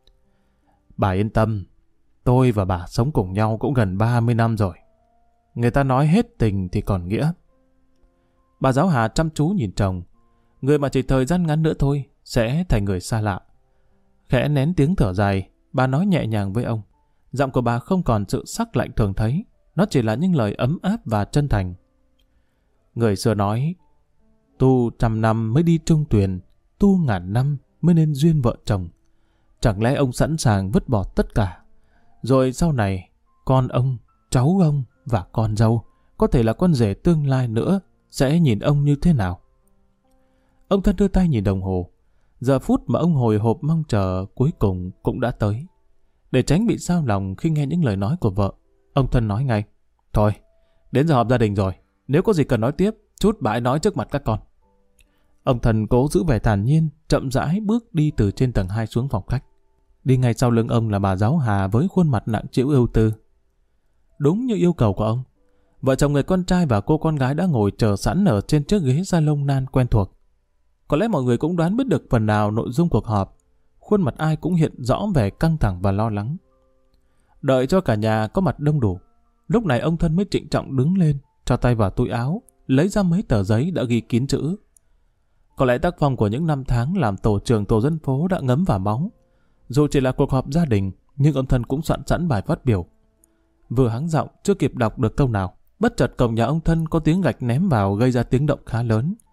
Bà yên tâm, tôi và bà sống cùng nhau cũng gần ba mươi năm rồi. Người ta nói hết tình thì còn nghĩa. Bà giáo Hà chăm chú nhìn chồng. Người mà chỉ thời gian ngắn nữa thôi sẽ thành người xa lạ. Khẽ nén tiếng thở dài, bà nói nhẹ nhàng với ông. Giọng của bà không còn sự sắc lạnh thường thấy, nó chỉ là những lời ấm áp và chân thành. Người xưa nói, tu trăm năm mới đi trung tuyền, tu ngàn năm mới nên duyên vợ chồng. Chẳng lẽ ông sẵn sàng vứt bỏ tất cả, rồi sau này con ông, cháu ông và con dâu, có thể là con rể tương lai nữa, sẽ nhìn ông như thế nào? Ông thân đưa tay nhìn đồng hồ. Giờ phút mà ông hồi hộp mong chờ cuối cùng cũng đã tới. Để tránh bị xao lòng khi nghe những lời nói của vợ, ông thân nói ngay. Thôi, đến giờ họp gia đình rồi. Nếu có gì cần nói tiếp, chút bà ấy nói trước mặt các con. Ông thần cố giữ vẻ thản nhiên, chậm rãi bước đi từ trên tầng hai xuống phòng khách. Đi ngay sau lưng ông là bà giáo Hà với khuôn mặt nặng trĩu ưu tư. Đúng như yêu cầu của ông, vợ chồng người con trai và cô con gái đã ngồi chờ sẵn ở trên chiếc ghế salon nan quen thuộc. Có lẽ mọi người cũng đoán biết được phần nào nội dung cuộc họp. Khuôn mặt ai cũng hiện rõ vẻ căng thẳng và lo lắng. Đợi cho cả nhà có mặt đông đủ, lúc này ông thân mới trịnh trọng đứng lên, cho tay vào túi áo, lấy ra mấy tờ giấy đã ghi kín chữ. Có lẽ tác phong của những năm tháng làm tổ trưởng tổ dân phố đã ngấm vào máu. Dù chỉ là cuộc họp gia đình, nhưng ông thân cũng soạn sẵn bài phát biểu. Vừa hắng giọng, chưa kịp đọc được câu nào, bất chợt cổng nhà ông thân có tiếng gạch ném vào gây ra tiếng động khá lớn.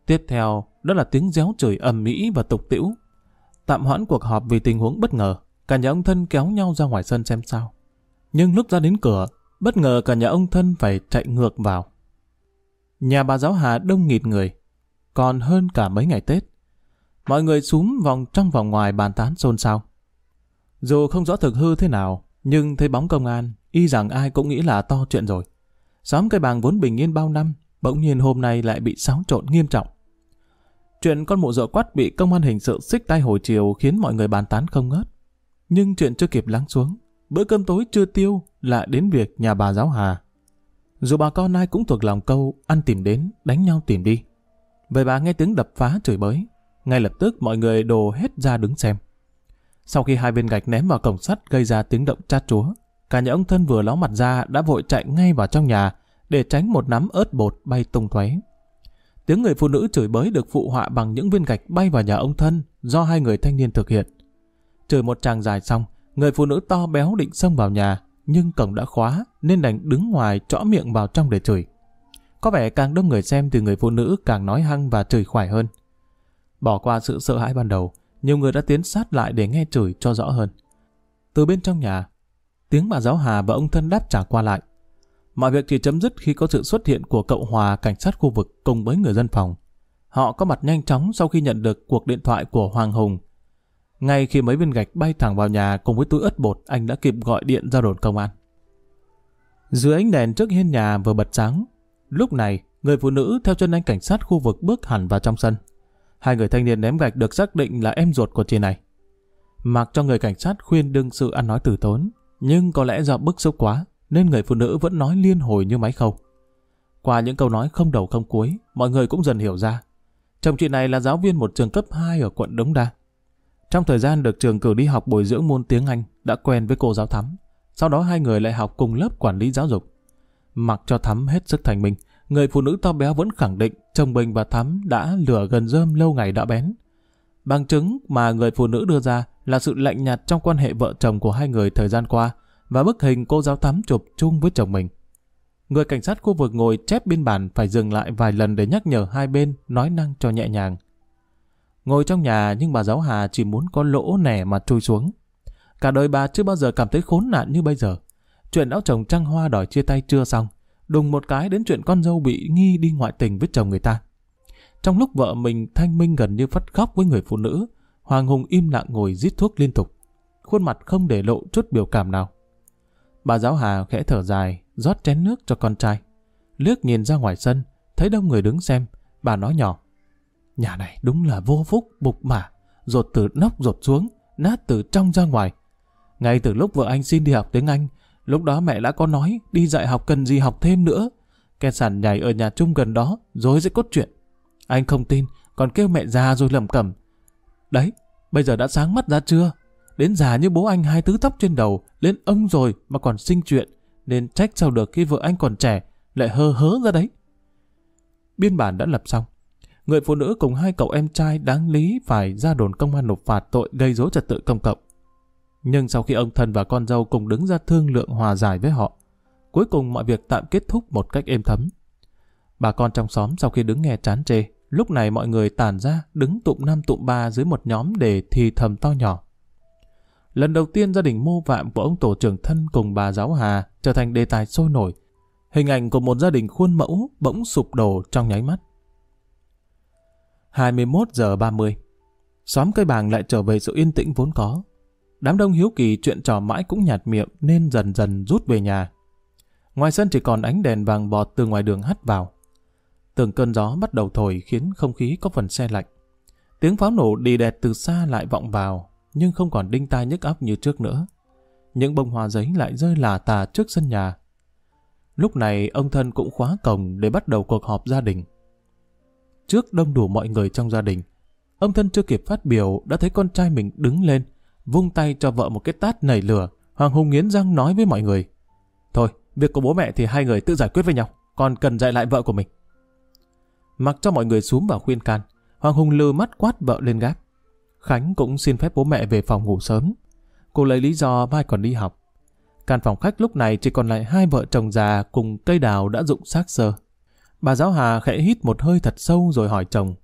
Tiếp theo, đó là tiếng réo chửi ầm ĩ và tục tĩu. Tạm hoãn cuộc họp vì tình huống bất ngờ, cả nhà ông Thân kéo nhau ra ngoài sân xem sao. Nhưng lúc ra đến cửa, bất ngờ cả nhà ông Thân phải chạy ngược vào. Nhà bà giáo Hà đông nghịt người, còn hơn cả mấy ngày Tết. Mọi người xúm vòng trong vòng ngoài bàn tán xôn xao. Dù không rõ thực hư thế nào, nhưng thấy bóng công an, y rằng ai cũng nghĩ là to chuyện rồi. Xóm Cây Bàng vốn bình yên bao năm, bỗng nhiên hôm nay lại bị xáo trộn nghiêm trọng. Chuyện con mụ rượu quắt bị công an hình sự xích tay hồi chiều khiến mọi người bàn tán không ngớt. Nhưng chuyện chưa kịp lắng xuống, bữa cơm tối chưa tiêu lại đến việc nhà bà giáo Hà. Dù bà con ai cũng thuộc lòng câu ăn tìm đến, đánh nhau tìm đi. Vậy bà nghe tiếng đập phá chửi bới, ngay lập tức mọi người đổ hết ra đứng xem. Sau khi hai viên gạch ném vào cổng sắt gây ra tiếng động chát chúa, cả nhà ông Thân vừa ló mặt ra đã vội chạy ngay vào trong nhà để tránh một nắm ớt bột bay tung tóe. Tiếng người phụ nữ chửi bới được phụ họa bằng những viên gạch bay vào nhà ông Thân do hai người thanh niên thực hiện. Chửi một tràng dài xong, người phụ nữ to béo định xông vào nhà, nhưng cổng đã khóa nên đành đứng ngoài trõ miệng vào trong để chửi. Có vẻ càng đông người xem thì người phụ nữ càng nói hăng và chửi khoải hơn. Bỏ qua sự sợ hãi ban đầu, nhiều người đã tiến sát lại để nghe chửi cho rõ hơn. Từ bên trong nhà, tiếng bà giáo Hà và ông Thân đáp trả qua lại. Mọi việc chỉ chấm dứt khi có sự xuất hiện của cậu Hòa, cảnh sát khu vực cùng với người dân phòng. Họ có mặt nhanh chóng sau khi nhận được cuộc điện thoại của Hoàng Hùng. Ngay khi mấy viên gạch bay thẳng vào nhà cùng với túi ớt bột, anh đã kịp gọi điện ra đồn công an. Dưới ánh đèn trước hiên nhà vừa bật sáng, lúc này người phụ nữ theo chân anh cảnh sát khu vực bước hẳn vào trong sân. Hai người thanh niên ném gạch được xác định là em ruột của chị này. Mặc cho người cảnh sát khuyên đương sự ăn nói từ tốn, nhưng có lẽ do bức xúc quá nên người phụ nữ vẫn nói liên hồi như máy khâu. Qua những câu nói không đầu không cuối, mọi người cũng dần hiểu ra chồng chị này là giáo viên một trường cấp hai ở quận Đống Đa. Trong thời gian được trường cử đi học bồi dưỡng môn tiếng Anh, đã quen với cô giáo Thắm. Sau đó hai người lại học cùng lớp quản lý giáo dục. Mặc cho Thắm hết sức thành minh, người phụ nữ to béo vẫn khẳng định chồng mình và Thắm đã lửa gần rơm lâu ngày đã bén. Bằng chứng mà người phụ nữ đưa ra là sự lạnh nhạt trong quan hệ vợ chồng của hai người thời gian qua và bức hình cô giáo Thắm chụp chung với chồng mình. Người cảnh sát khu vực ngồi chép biên bản phải dừng lại vài lần để nhắc nhở hai bên nói năng cho nhẹ nhàng. Ngồi trong nhà nhưng bà giáo Hà chỉ muốn có lỗ nẻ mà trôi xuống. Cả đời bà chưa bao giờ cảm thấy khốn nạn như bây giờ. Chuyện lão chồng trăng hoa đòi chia tay chưa xong, đùng một cái đến chuyện con dâu bị nghi đi ngoại tình với chồng người ta. Trong lúc vợ mình thanh minh gần như phát khóc với người phụ nữ, Hoàng Hùng im lặng ngồi rít thuốc liên tục, khuôn mặt không để lộ chút biểu cảm nào. Bà giáo Hà khẽ thở dài, rót chén nước cho con trai. Liếc nhìn ra ngoài sân, thấy đông người đứng xem, bà nói nhỏ: nhà này đúng là vô phúc bục mả, rột từ nóc rột xuống, nát từ trong ra ngoài. Ngay từ lúc vợ anh xin đi học tiếng Anh, lúc đó mẹ đã có nói đi dạy học cần gì học thêm nữa. Cái sàn nhảy ở nhà chung gần đó rồi sẽ cốt chuyện. Anh không tin, còn kêu mẹ già rồi lẩm cẩm. Đấy, bây giờ đã sáng mắt ra chưa? Đến già như bố anh hai tứ tóc trên đầu, lên ông rồi mà còn sinh chuyện, nên trách sao được khi vợ anh còn trẻ, lại hơ hớ ra đấy. Biên bản đã lập xong. Người phụ nữ cùng hai cậu em trai đáng lý phải ra đồn công an nộp phạt tội gây rối trật tự công cộng. Nhưng sau khi ông Thân và con dâu cùng đứng ra thương lượng hòa giải với họ, cuối cùng mọi việc tạm kết thúc một cách êm thấm. Bà con trong xóm sau khi đứng nghe chán chê, lúc này mọi người tản ra đứng tụm năm tụm ba dưới một nhóm để thì thầm to nhỏ. Lần đầu tiên gia đình mô vạm của ông tổ trưởng Thân cùng bà giáo Hà trở thành đề tài sôi nổi. Hình ảnh của một gia đình khuôn mẫu bỗng sụp đổ trong nháy mắt. hai mươi mốt giờ ba mươi, xóm Cây Bàng lại trở về sự yên tĩnh vốn có. Đám đông hiếu kỳ chuyện trò mãi cũng nhạt miệng nên dần dần rút về nhà. Ngoài sân chỉ còn ánh đèn vàng bọt từ ngoài đường hắt vào. Từng cơn gió bắt đầu thổi khiến không khí có phần se lạnh. Tiếng pháo nổ đi đẹt từ xa lại vọng vào, nhưng không còn đinh tai nhức óc như trước nữa. Những bông hoa giấy lại rơi lả tả trước sân nhà. Lúc này ông Thân cũng khóa cổng để bắt đầu cuộc họp gia đình. Trước đông đủ mọi người trong gia đình, ông Thân chưa kịp phát biểu đã thấy con trai mình đứng lên, vung tay cho vợ một cái tát nảy lửa. Hoàng Hùng nghiến răng nói với mọi người: thôi, việc của bố mẹ thì hai người tự giải quyết với nhau, còn cần dạy lại vợ của mình. Mặc cho mọi người xúm vào khuyên can, Hoàng Hùng lừ mắt quát vợ lên gác. Khánh cũng xin phép bố mẹ về phòng ngủ sớm. Cô lấy lý do mai còn đi học. Căn phòng khách lúc này chỉ còn lại hai vợ chồng già cùng cây đào đã rụng xác xơ. Bà giáo Hà khẽ hít một hơi thật sâu rồi hỏi chồng: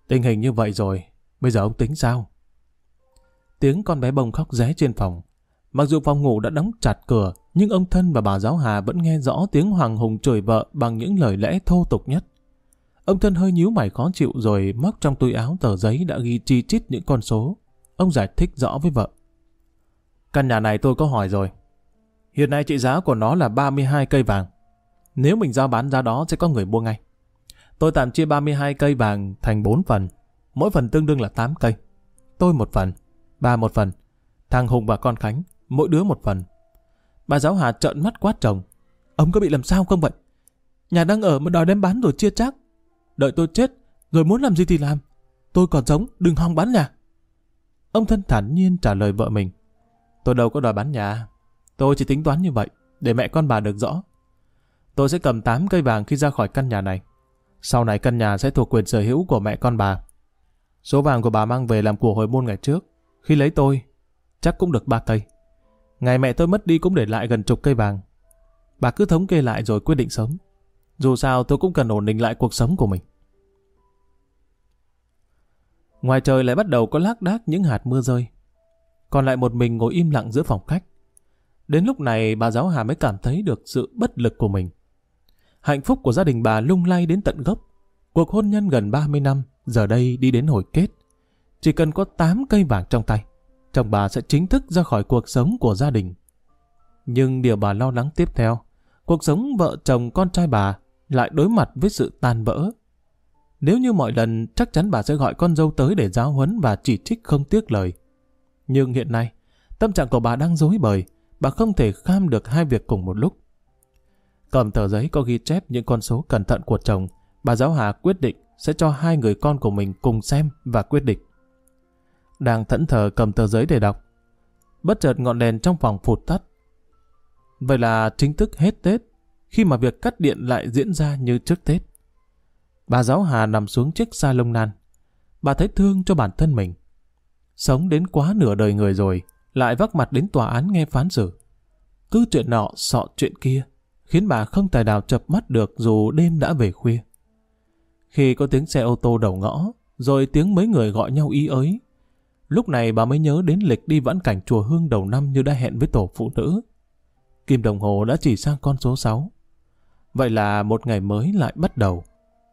Tình hình như vậy rồi, bây giờ ông tính sao? Tiếng con bé bông khóc ré trên phòng. Mặc dù phòng ngủ đã đóng chặt cửa, nhưng ông Thân và bà giáo Hà vẫn nghe rõ tiếng Hoàng Hùng chửi vợ bằng những lời lẽ thô tục nhất. Ông Thân hơi nhíu mày khó chịu rồi móc trong túi áo tờ giấy đã ghi chi chít những con số. Ông giải thích rõ với vợ. Căn nhà này tôi có hỏi rồi. Hiện nay trị giá của nó là ba mươi hai cây vàng. Nếu mình giao bán giá đó sẽ có người mua ngay. Tôi tạm chia ba mươi hai cây vàng thành bốn phần. Mỗi phần tương đương là tám cây. Tôi một phần, bà một phần, thằng Hùng và con Khánh, mỗi đứa một phần. Bà giáo Hà trợn mắt quát chồng. Ông có bị làm sao không vậy? Nhà đang ở mà đòi đem bán rồi chia chác. Đợi tôi chết, rồi muốn làm gì thì làm. Tôi còn sống, đừng hòng bán nhà. Ông Thân thản nhiên trả lời vợ mình. Tôi đâu có đòi bán nhà. Tôi chỉ tính toán như vậy, để mẹ con bà được rõ. Tôi sẽ cầm tám cây vàng khi ra khỏi căn nhà này. Sau này căn nhà sẽ thuộc quyền sở hữu của mẹ con bà. Số vàng của bà mang về làm của hồi môn ngày trước. Khi lấy tôi, chắc cũng được ba cây. Ngày mẹ tôi mất đi cũng để lại gần chục cây vàng. Bà cứ thống kê lại rồi quyết định sớm. Dù sao tôi cũng cần ổn định lại cuộc sống của mình. Ngoài trời lại bắt đầu có lác đác những hạt mưa rơi. Còn lại một mình ngồi im lặng giữa phòng khách. Đến lúc này bà giáo Hà mới cảm thấy được sự bất lực của mình. Hạnh phúc của gia đình bà lung lay đến tận gốc. Cuộc hôn nhân gần ba mươi năm giờ đây đi đến hồi kết. Chỉ cần có tám cây vàng trong tay, chồng bà sẽ chính thức ra khỏi cuộc sống của gia đình. Nhưng điều bà lo lắng tiếp theo, cuộc sống vợ chồng con trai bà lại đối mặt với sự tan vỡ. Nếu như mọi lần, chắc chắn bà sẽ gọi con dâu tới để giáo huấn và chỉ trích không tiếc lời. Nhưng hiện nay, tâm trạng của bà đang rối bời, bà không thể kham được hai việc cùng một lúc. Cầm tờ giấy có ghi chép những con số cẩn thận của chồng, bà giáo Hà quyết định sẽ cho hai người con của mình cùng xem và quyết định. Đang thẫn thờ cầm tờ giấy để đọc, bất chợt ngọn đèn trong phòng phụt tắt. Vậy là chính thức hết Tết, khi mà việc cắt điện lại diễn ra như trước Tết. Bà giáo Hà nằm xuống chiếc sa lông nan. Bà thấy thương cho bản thân mình. Sống đến quá nửa đời người rồi, lại vác mặt đến tòa án nghe phán xử. Cứ chuyện nọ sọ chuyện kia, khiến bà không tài nào chợp mắt được dù đêm đã về khuya. Khi có tiếng xe ô tô đầu ngõ, rồi tiếng mấy người gọi nhau ý ới, lúc này bà mới nhớ đến lịch đi vãn cảnh chùa Hương đầu năm như đã hẹn với tổ phụ nữ. Kim đồng hồ đã chỉ sang con số sáu. Vậy là một ngày mới lại bắt đầu.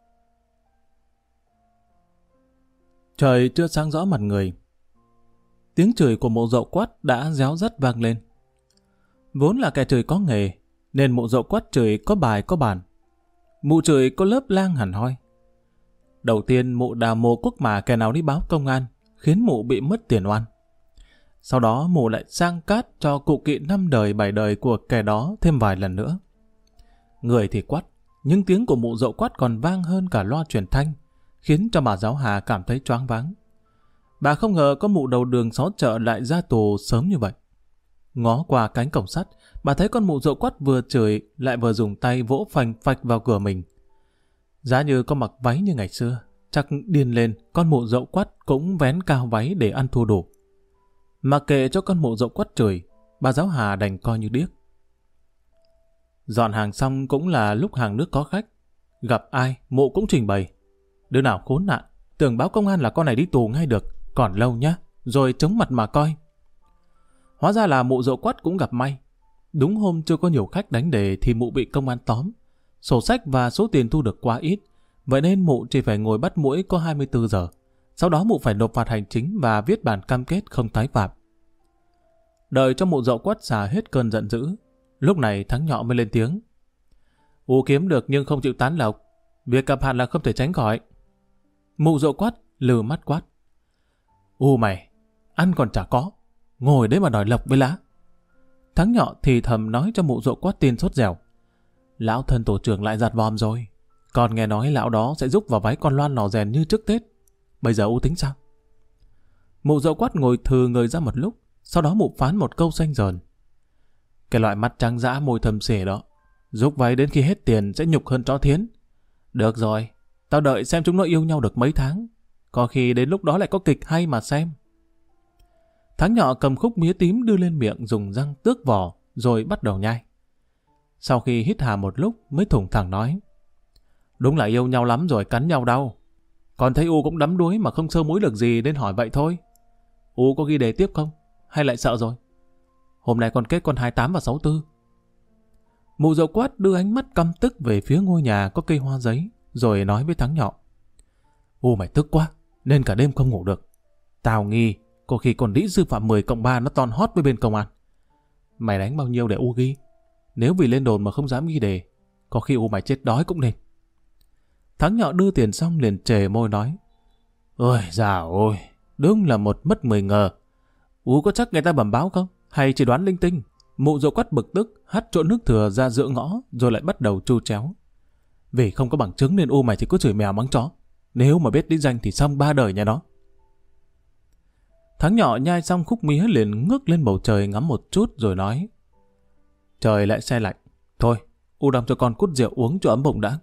Trời chưa sáng rõ mặt người. Tiếng chửi của mụ Dậu Quát đã réo rắt vang lên. Vốn là kẻ chửi có nghề, nên mụ Dậu Quát chửi có bài có bản. Mụ chửi có lớp lang hẳn hoi. Đầu tiên mụ đào mồ quốc mà kẻ nào đi báo công an, khiến mụ bị mất tiền oan. Sau đó mụ lại sang cát cho cụ kỵ năm đời bảy đời của kẻ đó thêm vài lần nữa. Người thì quát, nhưng tiếng của mụ Dậu Quát còn vang hơn cả loa truyền thanh, khiến cho bà giáo Hà cảm thấy choáng váng. Bà không ngờ có mụ đầu đường xó chợ lại ra tù sớm như vậy. Ngó qua cánh cổng sắt, bà thấy con mụ Dậu Quát vừa chửi lại vừa dùng tay vỗ phành phạch vào cửa mình. Giá như có mặc váy như ngày xưa, chắc điên lên con mụ Dậu Quát cũng vén cao váy để ăn thua đủ. Mặc kệ cho con mụ Dậu Quát chửi, bà giáo Hà đành coi như điếc. Dọn hàng xong cũng là lúc hàng nước có khách. Gặp ai, mụ cũng trình bày. Đứa nào khốn nạn, tưởng báo công an là con này đi tù ngay được, còn lâu nhá, rồi chống mặt mà coi. Hóa ra là mụ Dậu Quát cũng gặp may. Đúng hôm chưa có nhiều khách đánh đề thì mụ bị công an tóm. Sổ sách và số tiền thu được quá ít, vậy nên mụ chỉ phải ngồi bắt muỗi có hai mươi tư giờ. Sau đó mụ phải nộp phạt hành chính và viết bản cam kết không tái phạm. Đợi cho mụ Dậu Quát xả hết cơn giận dữ, lúc này Thắng Nhọ mới lên tiếng. U kiếm được nhưng không chịu tán lộc, việc gặp hạn là không thể tránh khỏi. Mụ Dậu Quát lừ mắt quát. U mày, ăn còn chả có, ngồi đấy mà đòi lộc với lá. Thắng Nhọ thì thầm nói cho mụ Dậu Quát tin sốt dẻo. Lão thân tổ trưởng lại giặt vòm rồi, còn nghe nói lão đó sẽ giúp vào váy con Loan lò rèn như trước Tết. Bây giờ U tính sao? Mụ Dậu Quát ngồi thừ người ra một lúc, sau đó mụ phán một câu xanh dờn. Cái loại mắt trắng dã môi thầm xể đó, giúp váy đến khi hết tiền sẽ nhục hơn chó thiến. Được rồi, tao đợi xem chúng nó yêu nhau được mấy tháng, có khi đến lúc đó lại có kịch hay mà xem. Thắng Nhọ cầm khúc mía tím đưa lên miệng dùng răng tước vỏ, rồi bắt đầu nhai. Sau khi hít hà một lúc mới thủng thẳng nói. Đúng là yêu nhau lắm rồi cắn nhau đau. Còn thấy U cũng đắm đuối mà không sơ múi được gì nên hỏi vậy thôi. U có ghi đề tiếp không? Hay lại sợ rồi? Hôm nay con kết con hai mươi tám và sáu mươi tư. Mụ Dậu Quát đưa ánh mắt căm tức về phía ngôi nhà có cây hoa giấy, rồi nói với Thắng Nhỏ. U mày tức quá, nên cả đêm không ngủ được. Tao nghi, có khi con đĩ sư phạm mười cộng ba nó ton hót với bên công an. Mày đánh bao nhiêu để U ghi? Nếu vì lên đồn mà không dám ghi đề, có khi U mày chết đói cũng nên. Thắng Nhỏ đưa tiền xong liền trề môi nói. Ôi dào ôi, đúng là một mất mười ngờ. U có chắc người ta bẩm báo không? Hay chỉ đoán linh tinh? Mụ Dậu Quát bực tức, hắt trộn nước thừa ra giữa ngõ, rồi lại bắt đầu tru chéo. Vì không có bằng chứng nên U mày chỉ có chửi mèo mắng chó. Nếu mà biết đích danh thì xong ba đời nhà nó. Thắng Nhỏ nhai xong khúc mía liền ngước lên bầu trời ngắm một chút rồi nói. Trời lại se lạnh. Thôi, U đong cho con cút rượu uống cho ấm bụng đã.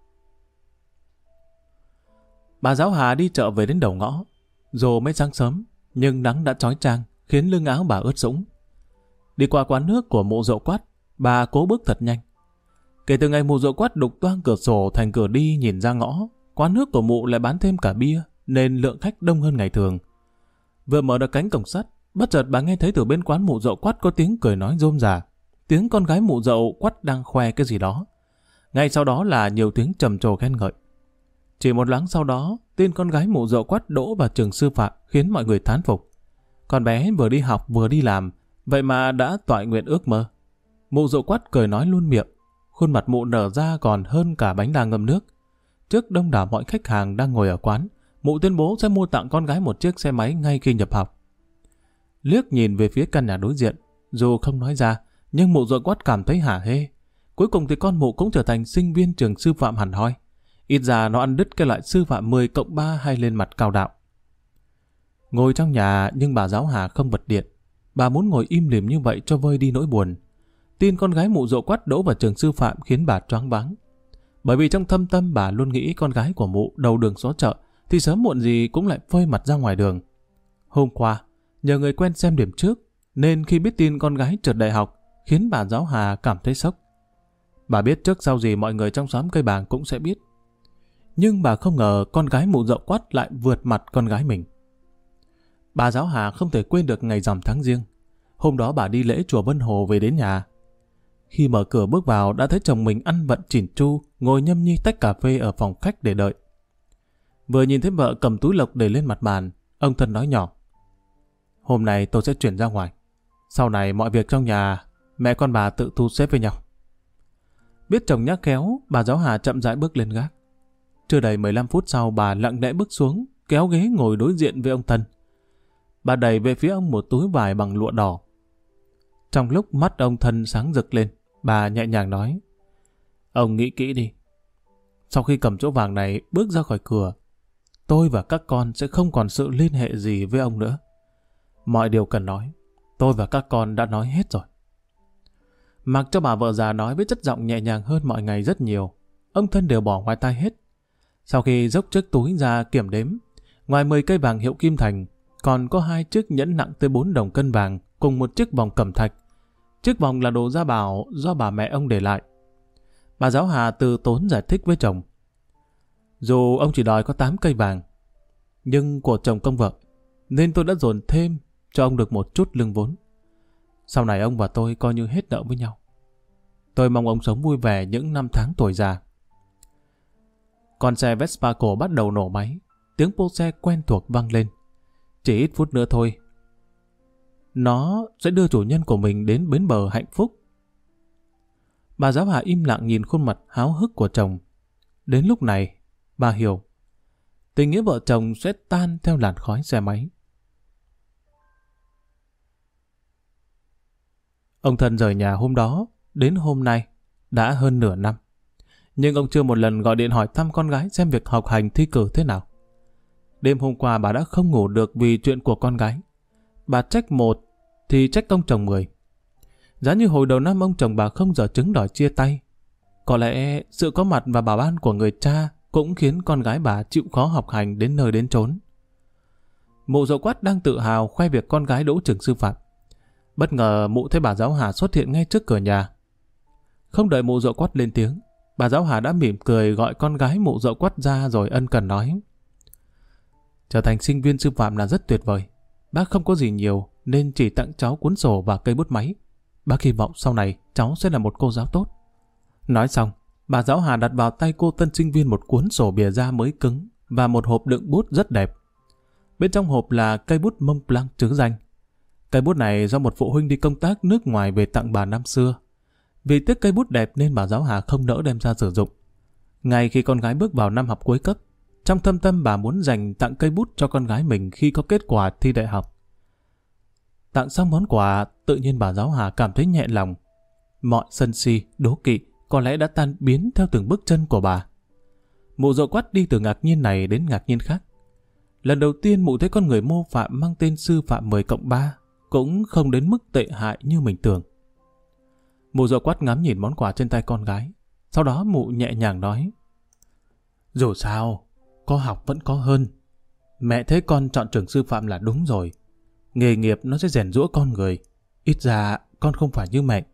Bà giáo Hà đi chợ về đến đầu ngõ. Dù mới sáng sớm, nhưng nắng đã chói chang, khiến lưng áo bà ướt sũng. Đi qua quán nước của mụ Dậu Quát, bà cố bước thật nhanh. Kể từ ngày mụ Dậu Quát đục toang cửa sổ thành cửa đi nhìn ra ngõ, quán nước của mụ lại bán thêm cả bia, nên lượng khách đông hơn ngày thường. Vừa mở được cánh cổng sắt, bất chợt bà nghe thấy từ bên quán mụ Dậu Quát có tiếng cười nói rôm rả, tiếng con gái mụ Dậu Quát đang khoe cái gì đó. Ngay sau đó là nhiều tiếng trầm trồ khen ngợi. Chỉ một loáng sau đó, tin con gái mụ Dậu Quát đỗ vào trường sư phạm khiến mọi người thán phục. Con bé vừa đi học vừa đi làm, vậy mà đã toại nguyện ước mơ. Mụ Dậu Quát cười nói luôn miệng, khuôn mặt mụ nở ra còn hơn cả bánh đa ngâm nước. Trước đông đảo mọi khách hàng đang ngồi ở quán, mụ tuyên bố sẽ mua tặng con gái một chiếc xe máy ngay khi nhập học. Liếc nhìn về phía căn nhà đối diện, dù không nói ra, nhưng mụ Dậu Quát cảm thấy hả hê. Cuối cùng thì con mụ cũng trở thành sinh viên trường sư phạm hẳn hoi. Ít ra nó ăn đứt cái loại sư phạm mười cộng ba hay lên mặt cao đạo. Ngồi trong nhà nhưng bà giáo Hà không bật điện. Bà muốn ngồi im lìm như vậy cho vơi đi nỗi buồn. Tin con gái mụ Dậu Quát đỗ vào trường sư phạm khiến bà choáng váng. Bởi vì trong thâm tâm bà luôn nghĩ con gái của mụ đầu đường xó chợ thì sớm muộn gì cũng lại phơi mặt ra ngoài đường. Hôm qua, nhờ người quen xem điểm trước, nên khi biết tin con gái trượt đại học khiến bà giáo Hà cảm thấy sốc. Bà biết trước sau gì mọi người trong xóm cây bàng cũng sẽ biết. Nhưng bà không ngờ con gái mụ Dậu Quát lại vượt mặt con gái mình. Bà giáo Hà không thể quên được ngày rằm tháng Giêng. Hôm đó bà đi lễ chùa Vân Hồ về đến nhà. Khi mở cửa bước vào đã thấy chồng mình ăn vận chỉn chu, ngồi nhâm nhi tách cà phê ở phòng khách để đợi. Vừa nhìn thấy vợ cầm túi lộc để lên mặt bàn, ông Thân nói nhỏ. Hôm nay tôi sẽ chuyển ra ngoài. Sau này mọi việc trong nhà, mẹ con bà tự thu xếp với nhau. Biết chồng nhắc khéo, bà giáo Hà chậm rãi bước lên gác. Chưa đầy mười lăm phút sau bà lặng lẽ bước xuống, kéo ghế ngồi đối diện với ông Thân. Bà đẩy về phía ông một túi vải bằng lụa đỏ. Trong lúc mắt ông Thân sáng rực lên, bà nhẹ nhàng nói. Ông nghĩ kỹ đi. Sau khi cầm chỗ vàng này bước ra khỏi cửa, tôi và các con sẽ không còn sự liên hệ gì với ông nữa. Mọi điều cần nói, tôi và các con đã nói hết rồi. Mặc cho bà vợ già nói với chất giọng nhẹ nhàng hơn mọi ngày rất nhiều, ông Thân đều bỏ ngoài tai hết. Sau khi dốc chiếc túi ra kiểm đếm, ngoài mười cây vàng hiệu Kim Thành, còn có hai chiếc nhẫn nặng tới bốn đồng cân vàng cùng một chiếc vòng cẩm thạch. Chiếc vòng là đồ gia bảo do bà mẹ ông để lại. Bà giáo Hà từ tốn giải thích với chồng. Dù ông chỉ đòi có tám cây vàng, nhưng của chồng công vợ, nên tôi đã dồn thêm cho ông được một chút lương vốn. Sau này ông và tôi coi như hết nợ với nhau. Tôi mong ông sống vui vẻ những năm tháng tuổi già. Con xe Vespa cổ bắt đầu nổ máy, tiếng pô xe quen thuộc vang lên. Chỉ ít phút nữa thôi, nó sẽ đưa chủ nhân của mình đến bến bờ hạnh phúc. Bà giáo Hà im lặng nhìn khuôn mặt háo hức của chồng. Đến lúc này, bà hiểu, tình nghĩa vợ chồng sẽ tan theo làn khói xe máy. Ông Thân rời nhà hôm đó, đến hôm nay, đã hơn nửa năm. Nhưng ông chưa một lần gọi điện hỏi thăm con gái xem việc học hành thi cử thế nào. Đêm hôm qua bà đã không ngủ được vì chuyện của con gái. Bà trách một thì trách ông chồng mười. Giá như hồi đầu năm ông chồng bà không dở chứng đòi chia tay. Có lẽ sự có mặt và bảo ban của người cha cũng khiến con gái bà chịu khó học hành đến nơi đến chốn. Mụ Dậu Quát đang tự hào khoe việc con gái đỗ trường sư phạm. Bất ngờ mụ thấy bà giáo Hà xuất hiện ngay trước cửa nhà. Không đợi mụ Dậu Quát lên tiếng, bà giáo Hà đã mỉm cười gọi con gái mụ Dậu Quát ra rồi ân cần nói. Trở thành sinh viên sư phạm là rất tuyệt vời. Bác không có gì nhiều nên chỉ tặng cháu cuốn sổ và cây bút máy. Bác hy vọng sau này cháu sẽ là một cô giáo tốt. Nói xong, bà giáo Hà đặt vào tay cô tân sinh viên một cuốn sổ bìa da mới cứng và một hộp đựng bút rất đẹp. Bên trong hộp là cây bút Mont Blanc trứ danh. Cây bút này do một phụ huynh đi công tác nước ngoài về tặng bà năm xưa. Vì tiếc cây bút đẹp nên bà giáo Hà không nỡ đem ra sử dụng. Ngay khi con gái bước vào năm học cuối cấp, trong thâm tâm bà muốn dành tặng cây bút cho con gái mình khi có kết quả thi đại học. Tặng xong món quà, tự nhiên bà giáo Hà cảm thấy nhẹ lòng. Mọi sân si, đố kỵ có lẽ đã tan biến theo từng bước chân của bà. Mụ Dậu Quắt đi từ ngạc nhiên này đến ngạc nhiên khác. Lần đầu tiên mụ thấy con người mô phạm mang tên sư phạm mười cộng ba cũng không đến mức tệ hại như mình tưởng. Mụ Dậu Quắt ngắm nhìn món quà trên tay con gái. Sau đó mụ nhẹ nhàng nói: dù sao, có học vẫn có hơn. Mẹ thấy con chọn trường sư phạm là đúng rồi. Nghề nghiệp nó sẽ rèn giũa con người. Ít ra con không phải như mẹ.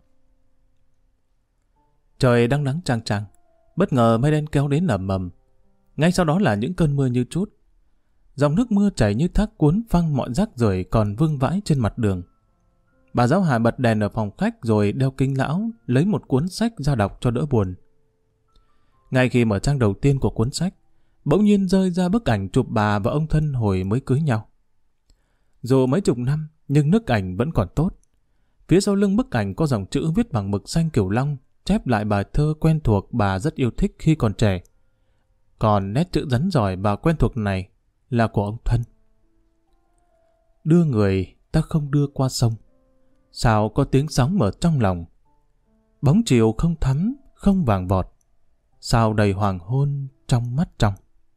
Trời đang nắng chang chang. Bất ngờ mây đen kéo đến ầm ầm. Ngay sau đó là những cơn mưa như trút. Dòng nước mưa chảy như thác cuốn phăng mọi rác rưởi còn vương vãi trên mặt đường. Bà giáo Hà bật đèn ở phòng khách rồi đeo kính lão, lấy một cuốn sách ra đọc cho đỡ buồn. Ngay khi mở trang đầu tiên của cuốn sách, bỗng nhiên rơi ra bức ảnh chụp bà và ông thân hồi mới cưới nhau. Dù mấy chục năm, nhưng bức ảnh vẫn còn tốt. Phía sau lưng bức ảnh có dòng chữ viết bằng mực xanh cửu long, chép lại bài thơ quen thuộc bà rất yêu thích khi còn trẻ. Còn nét chữ rắn giỏi và quen thuộc này là của ông thân. Đưa người ta không đưa qua sông, sao có tiếng sóng mở trong lòng. Bóng chiều không thắm, không vàng vọt, sao đầy hoàng hôn trong mắt trong.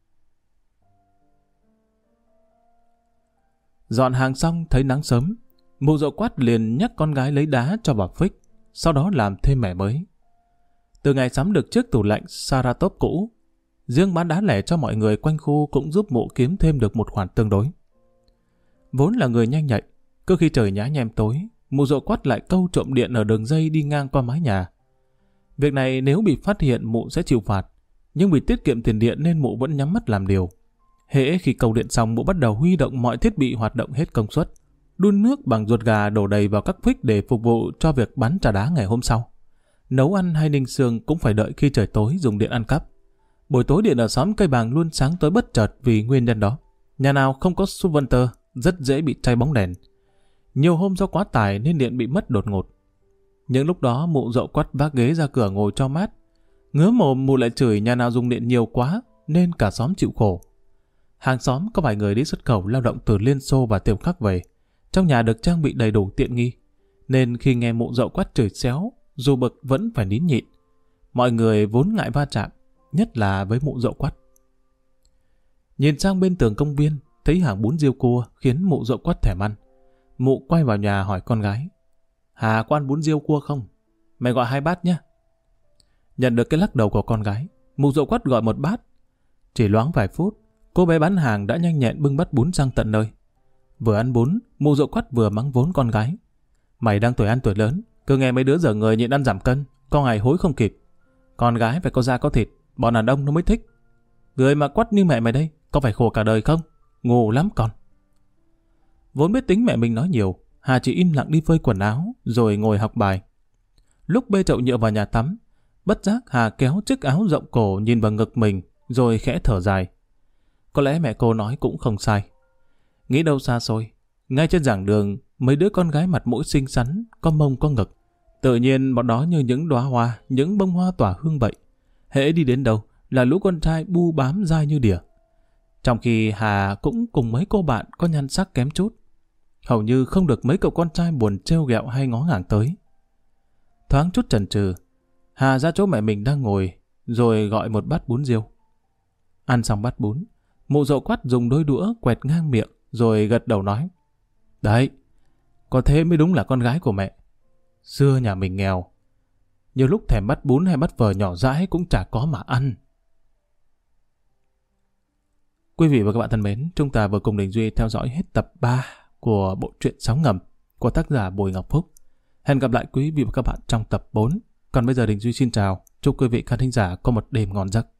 Dọn hàng xong thấy nắng sớm, mụ Dậu Quắt liền nhắc con gái lấy đá cho bà Phích, sau đó làm thêm mẻ mới. Từ ngày sắm được chiếc tủ lạnh Saratov cũ, riêng bán đá lẻ cho mọi người quanh khu cũng giúp mụ kiếm thêm được một khoản tương đối. Vốn là người nhanh nhạy, cứ khi trời nhá nhem tối, mụ Dậu Quắt lại câu trộm điện ở đường dây đi ngang qua mái nhà. Việc này nếu bị phát hiện mụ sẽ chịu phạt, nhưng vì tiết kiệm tiền điện nên mụ vẫn nhắm mắt làm điều. Hễ khi câu điện xong, mụ bắt đầu huy động mọi thiết bị hoạt động hết công suất, đun nước bằng ruột gà đổ đầy vào các phích để phục vụ cho việc bắn trà đá ngày hôm sau. Nấu ăn hay ninh xương cũng phải đợi khi trời tối dùng điện ăn cắp. Buổi tối điện ở xóm Cây Bàng luôn sáng tối bất chợt vì nguyên nhân đó. Nhà nào không có subverter rất dễ bị cháy bóng đèn. Nhiều hôm do quá tải nên điện bị mất đột ngột. Những lúc đó mụ Dậu Quắt vác ghế ra cửa ngồi cho mát. Ngứa mồm mụ lại chửi nhà nào dùng điện nhiều quá nên cả xóm chịu khổ. Hàng xóm có vài người đi xuất khẩu lao động từ Liên Xô và Tiệp Khắc về. Trong nhà được trang bị đầy đủ tiện nghi, nên khi nghe mụ Dậu Quắt chửi xéo, dù bực vẫn phải nín nhịn. Mọi người vốn ngại va chạm, nhất là với mụ Dậu Quắt. Nhìn sang bên tường công viên, thấy hàng bún riêu cua khiến mụ Dậu Quắt thèm ăn. Mụ quay vào nhà hỏi con gái: Hà, có ăn bún riêu cua không? Mày gọi hai bát nhé. Nhận được cái lắc đầu của con gái, mụ Dậu Quắt gọi một bát. Chỉ loáng vài phút, cô bé bán hàng đã nhanh nhẹn bưng bát bún sang tận nơi. Vừa ăn bún, mụ Dậu Quắt vừa mắng vốn con gái: Mày đang tuổi ăn tuổi lớn, cứ nghe mấy đứa dở người nhịn ăn giảm cân, có ngày hối không kịp. Con gái phải có da có thịt, bọn đàn ông nó mới thích. Người mà quắt như mẹ mày đây, có phải khổ cả đời không? Ngu lắm con. Vốn biết tính mẹ mình nói nhiều, Hà chỉ im lặng đi phơi quần áo rồi ngồi học bài. Lúc bê chậu nhựa vào nhà tắm, bất giác Hà kéo chiếc áo rộng cổ nhìn vào ngực mình rồi khẽ thở dài. Có lẽ mẹ cô nói cũng không sai. Nghĩ đâu xa xôi, ngay trên giảng đường, mấy đứa con gái mặt mũi xinh xắn, có mông có ngực. Tự nhiên bọn đó như những đóa hoa, những bông hoa tỏa hương vậy. Hễ đi đến đâu là lũ con trai bu bám dai như đỉa. Trong khi Hà cũng cùng mấy cô bạn có nhan sắc kém chút, hầu như không được mấy cậu con trai buồn trêu ghẹo hay ngó ngàng tới. Thoáng chút chần chừ, Hà ra chỗ mẹ mình đang ngồi, rồi gọi một bát bún riêu. Ăn xong bát bún, mụ Dậu Quắt dùng đôi đũa quẹt ngang miệng, rồi gật đầu nói: Đấy, có thế mới đúng là con gái của mẹ. Xưa nhà mình nghèo, nhiều lúc thèm bát bún hay bát phở nhỏ dãi cũng chả có mà ăn. Quý vị và các bạn thân mến, chúng ta vừa cùng Đình Duy theo dõi hết tập ba của bộ truyện Sóng Ngầm của tác giả Bùi Ngọc Phúc. Hẹn gặp lại quý vị và các bạn trong tập bốn. Còn bây giờ Đình Duy xin chào, chúc quý vị khán thính giả có một đêm ngon giấc.